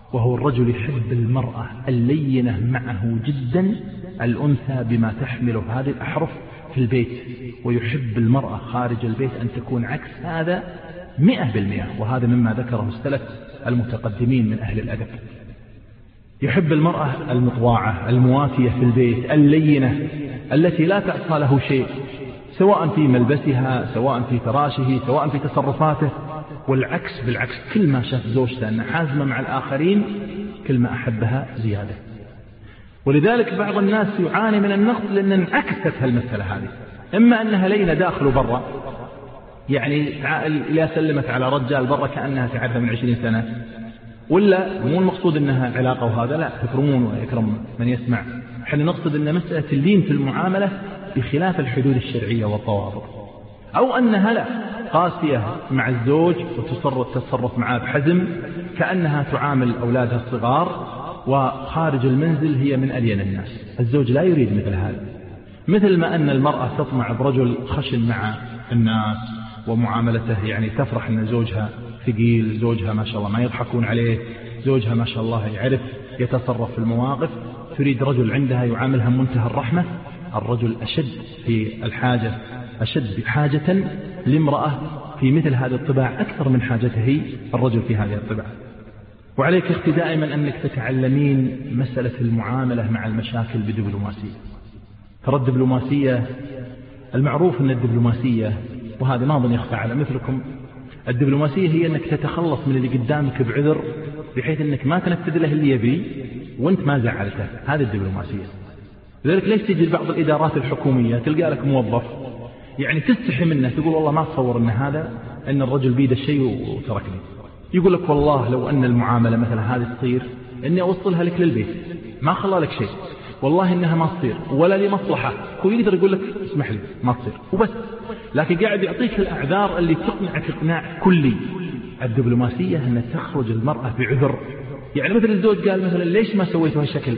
وهو الرجل يحب المرأة اللينة معه جدا، الأنثى بما تحمله هذه الأحرف في البيت، ويحب المرأة خارج البيت أن تكون عكس هذا 100%. وهذا مما ذكره السلف المتقدمين من أهل الأدب. يحب المرأة المطواعة المواتية في البيت، اللينة التي لا تعصى له شيء، سواء في ملبسها، سواء في فراشه، سواء في تصرفاته. والعكس بالعكس، كل ما شاف زوجته أنها حازمة مع الآخرين كل ما أحبها زيادة. ولذلك بعض الناس يعاني من النقد لأن انعكست هالمسألة هذه، إما أنها لينة داخل وبرا، يعني إذا سلمت على رجال برا كأنها تعرف من 20 سنة، ولا مو المقصود أنها علاقة وهذا لا، تكرمون ويكرم من يسمع. احنا نقصد أن مسألة اللين في المعاملة بخلاف الحدود الشرعية والضوابط، أو أنها لا قاسية مع الزوج وتصرف معاه بحزم كأنها تعامل أولادها الصغار، وخارج المنزل هي من ألين الناس. الزوج لا يريد مثل هذا، مثل ما أن المرأة تطمع برجل خشن مع الناس ومعاملته، يعني تفرح أن زوجها ثقيل، زوجها ما شاء الله ما يضحكون عليه، زوجها ما شاء الله يعرف يتصرف في المواقف، تريد رجل عندها يعاملها منتهى الرحمة. الرجل أشد في الحاجة، أشد حاجة لامرأة في مثل هذه الطباع أكثر من حاجته الرجل في هذه الطباع. وعليك اختي دائما أنك تتعلمين مسألة المعاملة مع المشاكل بدبلوماسية. ترى الدبلوماسية، المعروف أن الدبلوماسية، وهذا ما أظن يخفى على مثلكم، الدبلوماسية هي أنك تتخلص من اللي قدامك بعذر، بحيث أنك ما تنفذ له اللي يبي وأنت ما زعلته. هذه الدبلوماسية. لذلك ليش تجي لبعض الإدارات الحكومية تلقى لك موظف يعني تستحي منه، تقول والله ما تصور أن هذا أن الرجل بيده الشيء وتركني، يقول لك والله لو أن المعاملة مثلا هذه تصير إني أوصلها لك للبيت، ما خلى لك شيء، والله إنها ما تصير ولا لي مصلحة، هو يقدر يقول لك اسمح لي ما تصير وبس، لكن قاعد يعطيك الأعذار اللي تقنعك إقناع كلي. الدبلوماسية أن تخرج المرأة بعذر، يعني مثل الزوج قال مثلا ليش ما سويتوا هالشكل،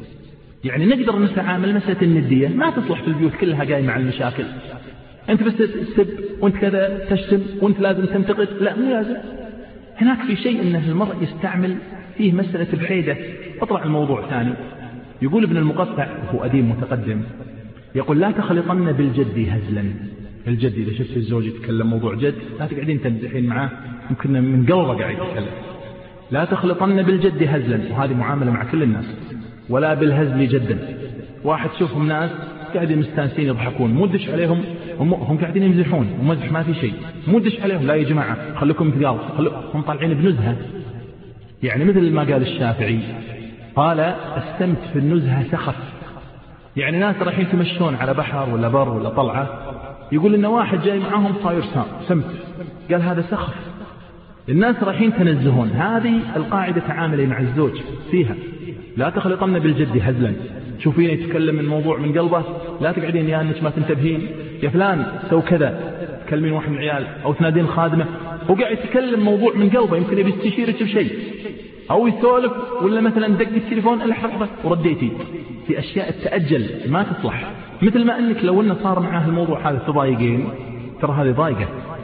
يعني نقدر نتعامل مسألة الندية ما تصلح في البيوت كلها قايمة مع المشاكل، أنت بس تسب وأنت كذا تشتم وأنت لازم تنتقد، لا مو لازم. هناك في شيء أنه المرء يستعمل فيه مسألة الحيدة. اطلع الموضوع ثاني. يقول ابن المقطع وهو أديم متقدم، يقول لا تخلطن بالجد هزلا. الجد إذا شفت الزوج يتكلم موضوع جد لا تقعدين تمزحين معاه، يمكن من قلبه قاعد يتكلم. لا تخلطن بالجد هزلا، وهذه معاملة مع كل الناس، ولا بالهزل جدا. واحد شوفهم ناس قاعدين مستانسين يضحكون، مدش عليهم هم قاعدين يمزحون ومزح ما في شيء، مدش عليهم لا يا جماعة خليكم مثقال، هم طالعين بنزهة. يعني مثل ما قال الشافعي قال السمت في النزهة سخف، يعني ناس رايحين تمشون على بحر ولا بر ولا طلعة، يقول إن واحد جاي معاهم صاير سمت، قال هذا سخف. الناس رايحين تنزهون. هذه القاعدة تعاملي مع الزوج فيها، لا تخلطن بالجد هزلا. شوفين يتكلم من موضوع من قلبه، لا تقعدين يا أنك ما تنتبهين، يا فلان سو كذا، تكلمين واحد من العيال أو تنادين خادمة هو قاعد يتكلم موضوع من قلبه، يمكن يبي يستشيرك بشيء أو يسولف، ولا مثلا دق التليفون لحظة ورديتي في أشياء تأجل ما تصلح. مثل ما أنك لو أنه صار معاه الموضوع هذا تضايقين، ترى هذه ضايقة.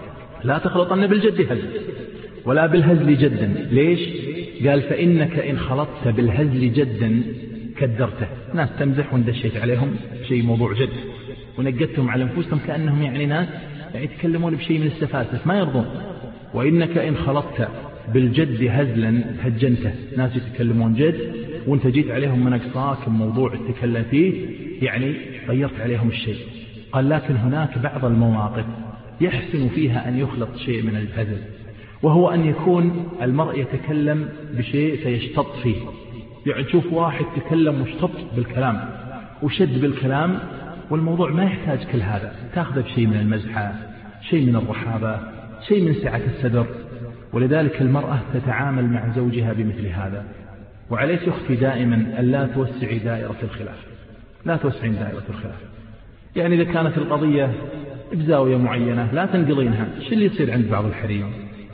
لا تخلطن بالجد هزل ولا بالهزل جدا. ليش؟ قال فإنك إن خلطت بالهزل جدا كدرته. ناس تمزح وندشيت عليهم شيء موضوع جد ونقدتهم على أنفسهم كأنهم يعني ناس يعني يتكلمون بشيء من السفاسف ما يرضون. وإنك إن خلطت بالجد هزلا هجنته، ناس يتكلمون جد وانت جيت عليهم من أقصاك الموضوع تتكلم فيه، يعني غيرت عليهم الشيء. قال لكن هناك بعض المواقف يحسن فيها أن يخلط شيء من الهزل، وهو أن يكون المرء يتكلم بشيء فيشتط فيه. يعني تشوف واحد تكلم مشتط بالكلام وشد بالكلام، والموضوع ما يحتاج كل هذا، تأخذ بشيء من المزحة، شيء من الرحابة، شيء من سعة الصدر. ولذلك المرأة تتعامل مع زوجها بمثل هذا. وعليك أختي دائما ألا توسعي دائرة الخلاف، لا توسعين دائرة الخلاف. يعني إذا كانت القضية بزاوية معينة لا تنقضينها. شو اللي يصير عند بعض الحريم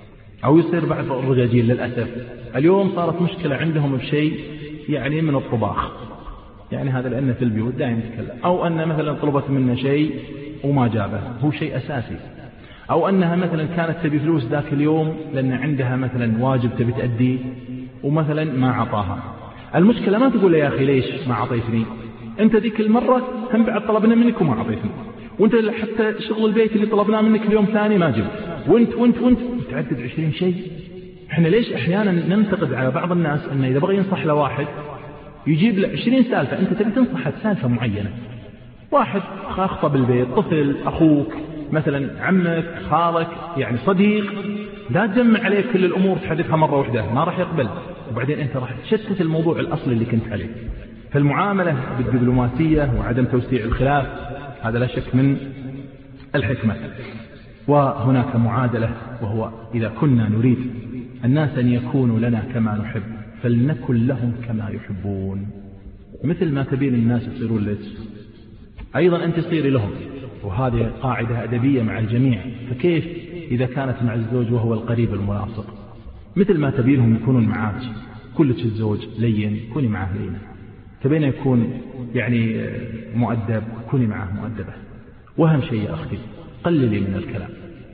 أو يصير بعض الرجاجيل للأسف اليوم صارت مشكلة عندهم بشيء يعني من الطباخ، يعني هذا لأنه في البيوت دائما يتكلم، أو أن مثلا طلبت منه شيء وما جابه هو شيء أساسي، أو أنها مثلا كانت تبي فلوس ذاك اليوم لأن عندها مثلا واجب تبي تأديه، ومثلا ما عطاها. المشكلة ما تقول يا أخي ليش ما عطيتني، أنت ذيك المرة هم بعد طلبنا منك وما عطيتني، وأنت حتى شغل البيت اللي طلبناه منك اليوم ثاني ما جبت، وانت تعدد 20 شيء. احنا ليش أحيانا ننتقد على بعض الناس أنه إذا بغى ينصح لواحد يجيب له 20 سالفة، أنت تبي تنصح سالفة معينة. واحد أخطأ بالبيت، طفل، أخوك مثلا، عمك، خالك، يعني صديق، لا تجمع عليه كل الأمور تحدثها مرة واحدة، ما راح يقبل، وبعدين أنت راح تشتت الموضوع الأصلي اللي كنت عليه. فالمعاملة بالدبلوماسية وعدم توسيع الخلاف هذا لا شك من الحكمة. وهناك معادلة، وهو إذا كنا نريد الناس أن يكونوا لنا كما نحب فلنكن لهم كما يحبون. مثل ما تبين الناس يصيرون لك أيضا أنت تصيري لهم، وهذه قاعدة أدبية مع الجميع. فكيف إذا كانت مع الزوج وهو القريب الملاصق؟ مثل ما تبينهم يكونون معاك، كلك الزوج لين كوني معه لينة، تبين يكون يعني مؤدب كوني معه مؤدبة. وأهم شيء يا أختي قللي من الكلام،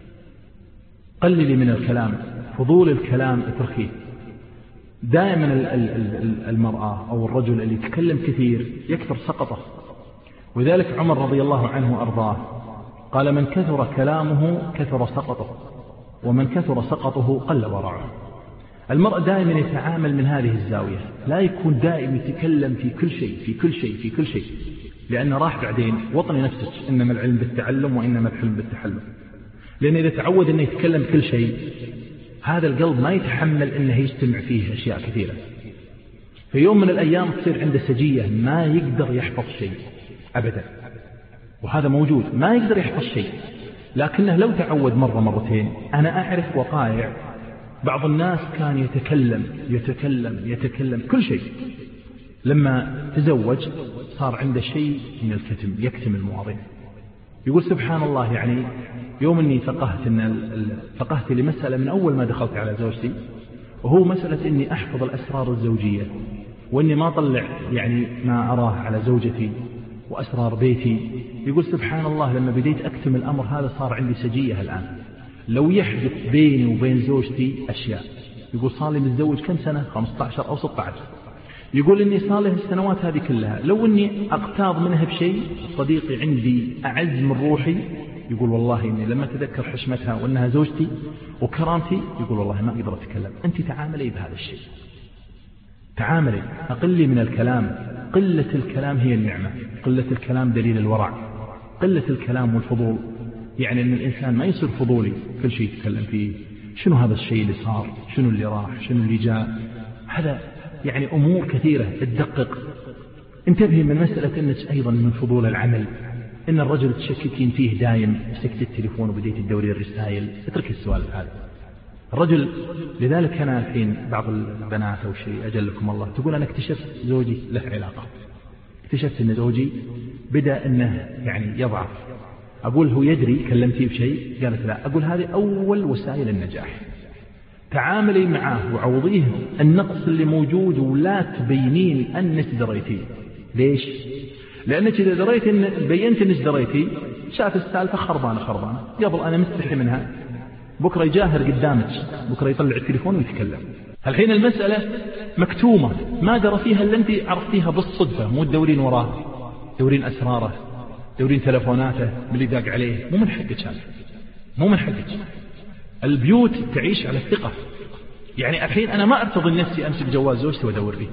قللي من الكلام، فضول الكلام اتركيه. دائما المرأة أو الرجل اللي يتكلم كثير يكثر سقطه، وذلك عمر رضي الله عنه أرضاه قال من كثر كلامه كثر سقطه، ومن كثر سقطه قل ورعه. المرء دائما يتعامل من هذه الزاوية، لا يكون دائما يتكلم في كل شيء في كل شيء في كل شيء، لأن راح بعدين وطني نفسك، إنما العلم بالتعلم وإنما الحلم بالتحلم. لأن إذا تعود أنه يتكلم كل شيء هذا القلب ما يتحمل أنه يجتمع فيه أشياء كثيرة. في يوم من الأيام تصير عنده سجية ما يقدر يحفظ شيء أبدا، وهذا موجود، ما يقدر يحفظ شيء. لكنه لو تعود مرة مرتين، أنا أعرف وقائع بعض الناس كان يتكلم يتكلم يتكلم كل شيء، لما تزوج صار عنده شيء من الكتم، يكتم المواضيع. يقول سبحان الله، يعني يوم أني فقهت لمسألة من أول ما دخلت على زوجتي، وهو مسألة أني أحفظ الأسرار الزوجية، وأني ما أطلع يعني ما أراه على زوجتي وأسرار بيتي. يقول سبحان الله لما بديت أكتم الأمر هذا صار عندي سجية الآن. لو يحدث بيني وبين زوجتي أشياء، يقول صار لي متزوج كم سنة، 15 أو 16، يقول إني صار له السنوات هذه كلها لو إني أقتاض منها بشيء، صديقي عندي أعز من روحي، يقول والله إني لما تذكر حشمتها وأنها زوجتي وكرامتي، يقول والله ما أقدر أتكلم. أنت تعاملي بهذا الشيء، تعاملي، أقلي من الكلام. قلة الكلام هي النعمة، قلة الكلام دليل الورع. قلة الكلام والفضول يعني أن الإنسان ما يصير فضولي كل شيء يتكلم فيه، شنو هذا الشيء اللي صار، شنو اللي راح، شنو اللي جاء، هذا يعني أمور كثيرة تدقق. انتبهي من مسألة أنك أيضا من فضول العمل، إن الرجل تشككين فيه دايم، مسكت التليفون وبديت تدوري الرسائل، اترك السؤال هذا. الرجل لذلك أنا الحين بعض البنات أو شيء أجلكم الله تقول أنا اكتشفت زوجي له علاقة، اكتشفت أن زوجي بدأ أنه يعني يضعف. أقول هو يدري كلمتيه بشيء؟ قالت لا. أقول هذه أول وسائل النجاح، تعاملي معه وعوضيه النقص اللي موجود، ولا تبينين أنك دريتي. ليش؟ لأنك إذا دريت بينت أنك دريتي، شاف السالفة خربانة قبل أنا مستحي منها، بكرة يجاهر قدامك، بكرة يطلع التليفون ويتكلم. الحين المسألة مكتومة ما درى فيها إلا أنت عرفتيها بالصدفة، مو تدورين وراه، دورين أسراره، دورين تلفوناته باللي داق عليه. مو من حقك هذا، مو من حقك. البيوت تعيش على الثقة. يعني الحين أنا ما أرتضي نفسي أمسك جوال زوجتي وأدور فيه،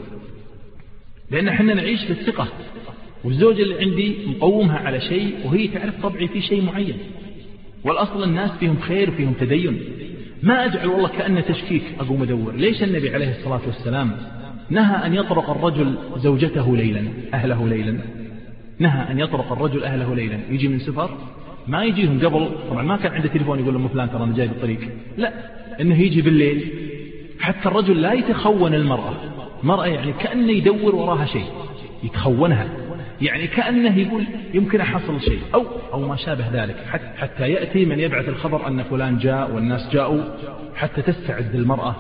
لأن احنا نعيش بالثقة، والزوجة اللي عندي مقومها على شيء وهي تعرف طبعي في شيء معين، والأصل الناس فيهم خير وفيهم تدين. ما أجعل والله كأنه تشكيك أقوم أدور. ليش النبي عليه الصلاة والسلام نهى أن يطرق الرجل زوجته ليلا، أهله ليلا؟ نهى أن يطرق الرجل أهله ليلا، يجي من سفر ما يجيهم قبل، طبعا ما كان عنده تليفون يقول لهم فلان ترى أنا جاي بالطريق، لا، إنه يجي بالليل. حتى الرجل لا يتخون المرأة يعني كأنه يدور وراها شيء يتخونها، يعني كأنه يقول يمكن أحصل شيء أو ما شابه ذلك، حتى يأتي من يبعث الخبر أن فلان جاء والناس جاءوا، حتى تستعد المرأة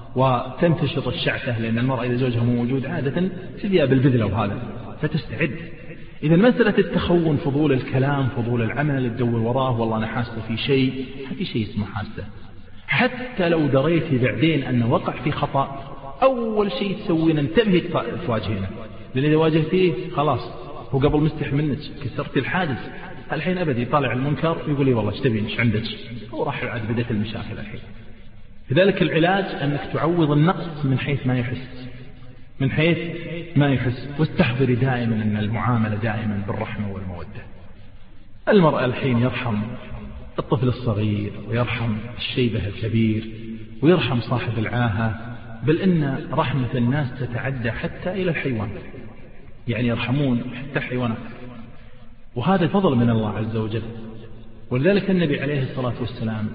وتنتشط الشعثة، لأن المرأة إذا زوجها مو موجود عادة تذيا بالبذلة وهذا، فتستعد. إذا مسألة التخون، فضول الكلام، فضول العمل، تدور وراه والله أنا حاسة في شيء، ما في شيء اسمه حاسة. حتى لو دريتي بعدين أنه وقع في خطأ أول شيء تسوين انتبهي تواجهينه، لأن إذا واجهتيه خلاص هو قبل مستح منك كسرت الحاجز، الحين أبدي يطالع المنكر يقول لي والله ايش تبين ايش عندك، هو راح عاد بدأت المشاكل الحين. لذلك العلاج أنك تعوض النقص من حيث ما يحس، من حيث ما يحس، واستحضري دائما أن المعاملة دائما بالرحمة والمودة. المرأة الحين يرحم الطفل الصغير ويرحم الشيبة الكبير ويرحم صاحب العاهة، بل إن رحمة الناس تتعدى حتى إلى الحيوان، يعني يرحمون حتى حيوانات، وهذا فضل من الله عز وجل. ولذلك النبي عليه الصلاة والسلام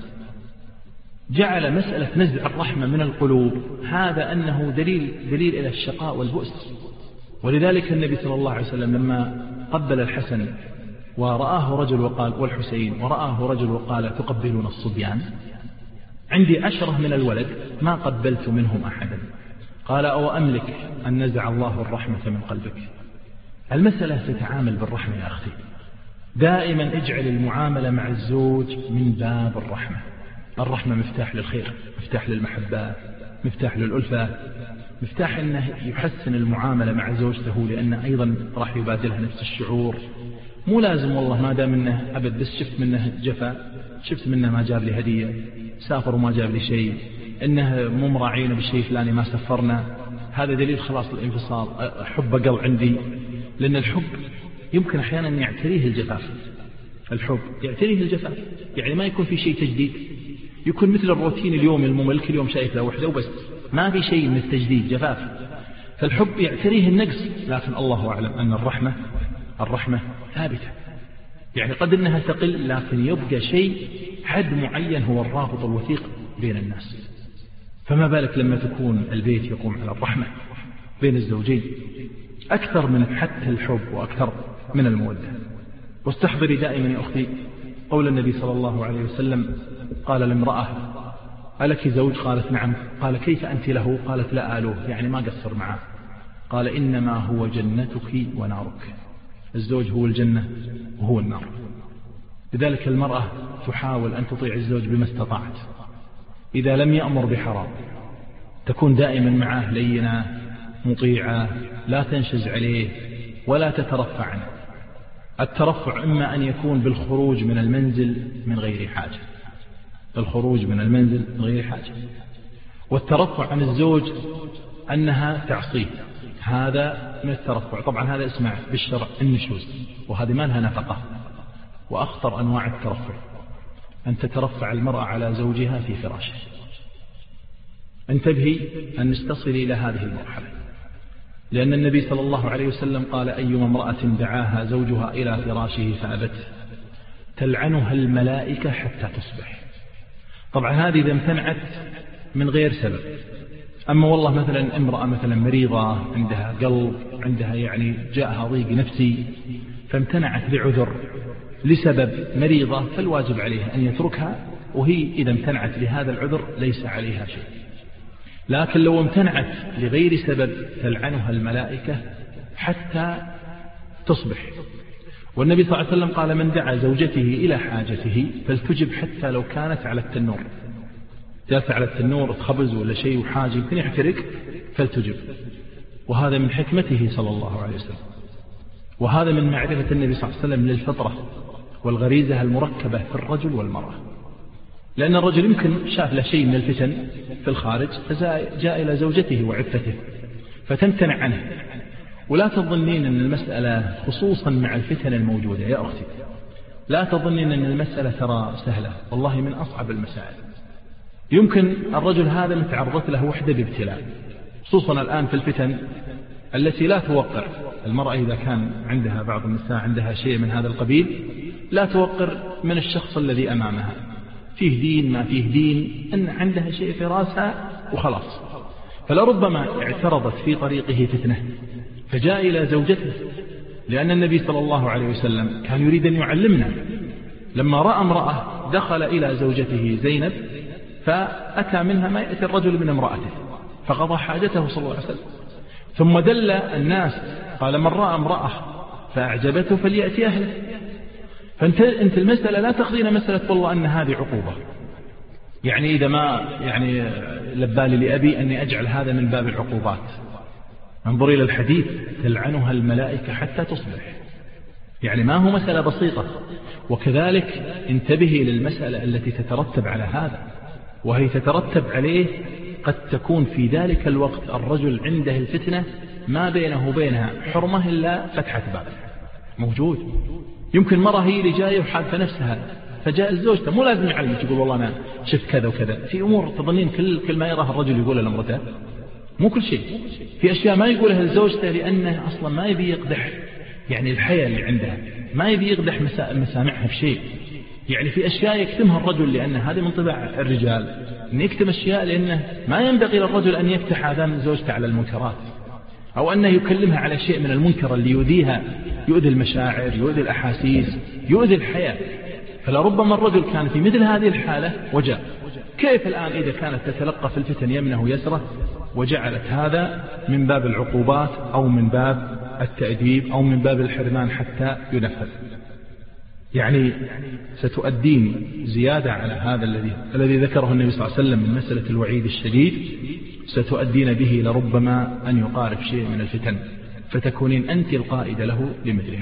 جعل مسألة نزع الرحمة من القلوب هذا أنه دليل إلى الشقاء والبؤس. ولذلك النبي صلى الله عليه وسلم لما قبل الحسن ورآه رجل وقال والحسين ورآه رجل وقال تقبلون الصبيان، عندي 10 من الولد ما قبلت منهم أحدا، قال أو أملك أن نزع الله الرحمة من قلبك. المسألة تتعامل بالرحمة يا أختي، دائما اجعل المعاملة مع الزوج من باب الرحمة. الرحمة مفتاح للخير، مفتاح للمحبة، مفتاح للألفة، مفتاح أنه يحسن المعاملة مع زوجته، لأنه أيضا راح يبادلها نفس الشعور. مو لازم والله ما دام منه أبد بس شفت منه جفا، شفت منه ما جاب لي هدية، سافر وما جاب لي شيء، إنه مو مراعينا بالشيء فلاني ما سفرنا، هذا دليل خلاص الانفصال، حب قل عندي. لأن الحب يمكن أحيانا أن يعتريه الجفاف، الحب يعتريه الجفاف، يعني ما يكون في شيء تجديد، يكون مثل الروتين اليومي الممل، كل يوم شايف له وحده وبس، ما في شيء من التجديد، جفاف. فالحب يعتريه النقص، لكن الله أعلم أن الرحمة ثابتة، يعني قد أنها تقل لكن يبقى شيء حد معين هو الرابط الوثيق بين الناس. فما بالك لما تكون البيت يقوم على الرحمة بين الزوجين أكثر من حتى الحب وأكثر من المودة. واستحضري دائما يا أختي قول النبي صلى الله عليه وسلم قال لامرأة ألك زوج؟ قالت نعم. قال كيف أنت له؟ قالت لا آلوه، يعني ما قصر معه. قال إنما هو جنتك ونارك، الزوج هو الجنة وهو النار. لذلك المرأة تحاول أن تطيع الزوج بما استطاعت، إذا لم يأمر بحرام تكون دائما معه لينة مطيعة، لا تنشز عليه ولا تترفع عنه. الترفع إما أن يكون بالخروج من المنزل من غير حاجة، الخروج من المنزل من غير حاجة، والترفع عن الزوج أنها تعصيه، هذا من الترفع. طبعا هذا اسمع بالشرع النشوز، وهذه ما لها نفقة، وأخطر أنواع الترفع أن تترفع المرأة على زوجها في فراشه. انتبهي أن نستصل إلى هذه المرحلة، لأن النبي صلى الله عليه وسلم قال أيما امرأة دعاها زوجها إلى فراشه فأبت تلعنها الملائكة حتى تصبح. طبعا هذه إذا امتنعت من غير سبب. أما والله مثلا امرأة مثلا مريضة عندها قلب، عندها يعني جاءها ضيق نفسي فامتنعت لعذر لسبب مريضة، فالواجب عليها أن يتركها، وهي إذا امتنعت لهذا العذر ليس عليها شيء. لكن لو امتنعت لغير سبب تلعنها الملائكة حتى تصبح. والنبي صلى الله عليه وسلم قال من دعا زوجته إلى حاجته فلتجب حتى لو كانت على التنور، جالسة على التنور خبز ولا شيء وحاجة يمكن يحترق فلتجب. وهذا من حكمته صلى الله عليه وسلم، وهذا من معرفة النبي صلى الله عليه وسلم للفطرة والغريزة المركبة في الرجل والمرأة. لأن الرجل يمكن شاف له شيء من الفتن في الخارج فجاء إلى زوجته وعفته فتمتنع عنه. ولا تظنين أن المسألة خصوصا مع الفتن الموجودة يا أختي، لا تظنين أن المسألة ترى سهلة، والله من أصعب المسائل. يمكن الرجل هذا متعرضت له وحدة بابتلاء، خصوصا الآن في الفتن التي لا توقر المرأة إذا كان عندها بعض النساء عندها شيء من هذا القبيل، لا توقر من الشخص الذي أمامها، فيه دين ما فيه دين، أن عندها شيء في راسها وخلاص. فلربما اعترضت في طريقه فتنة فجاء إلى زوجته، لأن النبي صلى الله عليه وسلم كان يريد أن يعلمنا. لما رأى امرأة دخل إلى زوجته زينب فأتى منها ما يأتي الرجل من امرأته فقضى حاجته صلى الله عليه وسلم، ثم دل الناس قال من رأى امرأة فأعجبته فليأتي أهله. فأنت المسألة لا تخذين مسألة والله أن هذه عقوبة، يعني إذا ما يعني لبالي لأبي أني أجعل هذا من باب العقوبات. انظر إلى الحديث: تلعنها الملائكة حتى تصبح. يعني ما هو مسألة بسيطة. وكذلك انتبهي للمسألة التي تترتب على هذا، وهي تترتب عليه قد تكون في ذلك الوقت الرجل عنده الفتنة ما بينه وبينها حرمة إلا فتحة باب موجود. يمكن مرة هي اللي جاية وحادثة نفسها، فجاء زوجته مو لازم يعلمك يقول والله أنا شفت كذا وكذا. في أمور تظنين كل ما يراها الرجل يقولها لامرته، مو كل شيء. في أشياء ما يقولها لزوجته لأنه أصلا ما يبي يقدح يعني الحياة اللي عندها، ما يبي يقدح مسامعها بشيء. يعني في أشياء يكتمها الرجل لأن هذه من طبع الرجال، أن يكتم أشياء لأنه ما ينبغي للرجل أن يفتح آذان زوجته على المنكرات، أو أنه يكلمها على شيء من المنكر اللي يؤذيها، يؤذي المشاعر، يؤذي الأحاسيس، يؤذي الحياة. فلربما الرجل كان في مثل هذه الحالة وجاء. كيف الآن إذا كانت تتلقى في الفتن يمنه يسره وجعلت هذا من باب العقوبات أو من باب التأديب أو من باب الحرمان حتى ينفذ؟ يعني ستؤدين زيادة على هذا الذي ذكره النبي صلى الله عليه وسلم من مسألة الوعيد الشديد، ستؤدين به لربما أن يقارف شيء من الفتن، فتكونين أنت القائدة له لمثل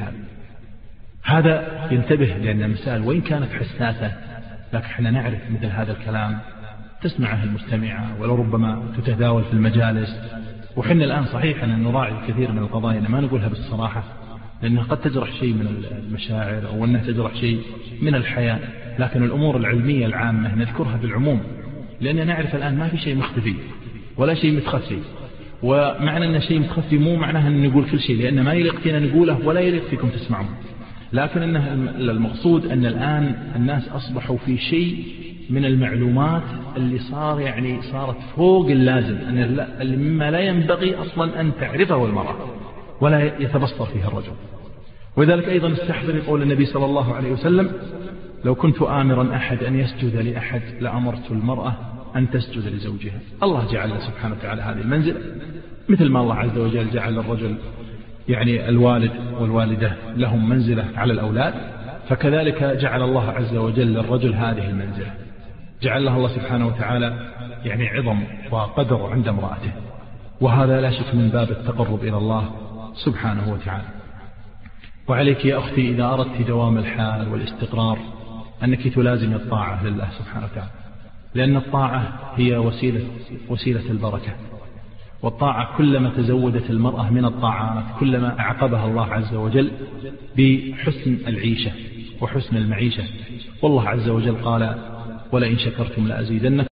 هذا ينتبه، لأن مسائل وإن كانت حساسة لكن احنا نعرف مثل هذا الكلام تسمعه المستمعة ولربما تتداول في المجالس. وحنا الآن صحيح أن نراعي الكثير من القضايا، ما نقولها بالصراحة لأنها قد تجرح شيء من المشاعر أو أنها تجرح شيء من الحياة، لكن الأمور العلمية العامة نذكرها بالعموم، لأننا نعرف الآن ما في شيء مختفي ولا شيء متخفي. ومعنى أن شيء متخفي مو معناها أن نقول كل شيء، لأن ما يليق فينا نقوله ولا يليق فيكم تسمعون، لكن أنه المقصود أن الآن الناس أصبحوا في شيء من المعلومات اللي صارت فوق اللازم، أن اللي مما لا ينبغي أصلا أن تعرفه المرأة ولا يتبصر فيها الرجل. وذلك أيضا استحضر قول النبي صلى الله عليه وسلم: لو كنت آمرا أحد أن يسجد لأحد لأمرت المرأة أن تسجد لزوجها. الله جعل سبحانه وتعالى هذه المنزلة، مثل ما الله عز وجل جعل الرجل يعني الوالد والوالدة لهم منزلة على الأولاد، فكذلك جعل الله عز وجل للرجل هذه المنزلة، جعل له الله سبحانه وتعالى يعني عظم وقدر عند امرأته. وهذا لا شك من باب التقرب إلى الله سبحانه وتعالى. وعليك يا أختي إذا أردت دوام الحال والاستقرار أنك تلازم الطاعة لله سبحانه وتعالى، لأن الطاعة هي وسيلة البركة، والطاعة كلما تزودت المرأة من الطاعات كلما أعقبها الله عز وجل بحسن العيشة وحسن المعيشة. والله عز وجل قال: ولئن شكرتم لأزيدنكم.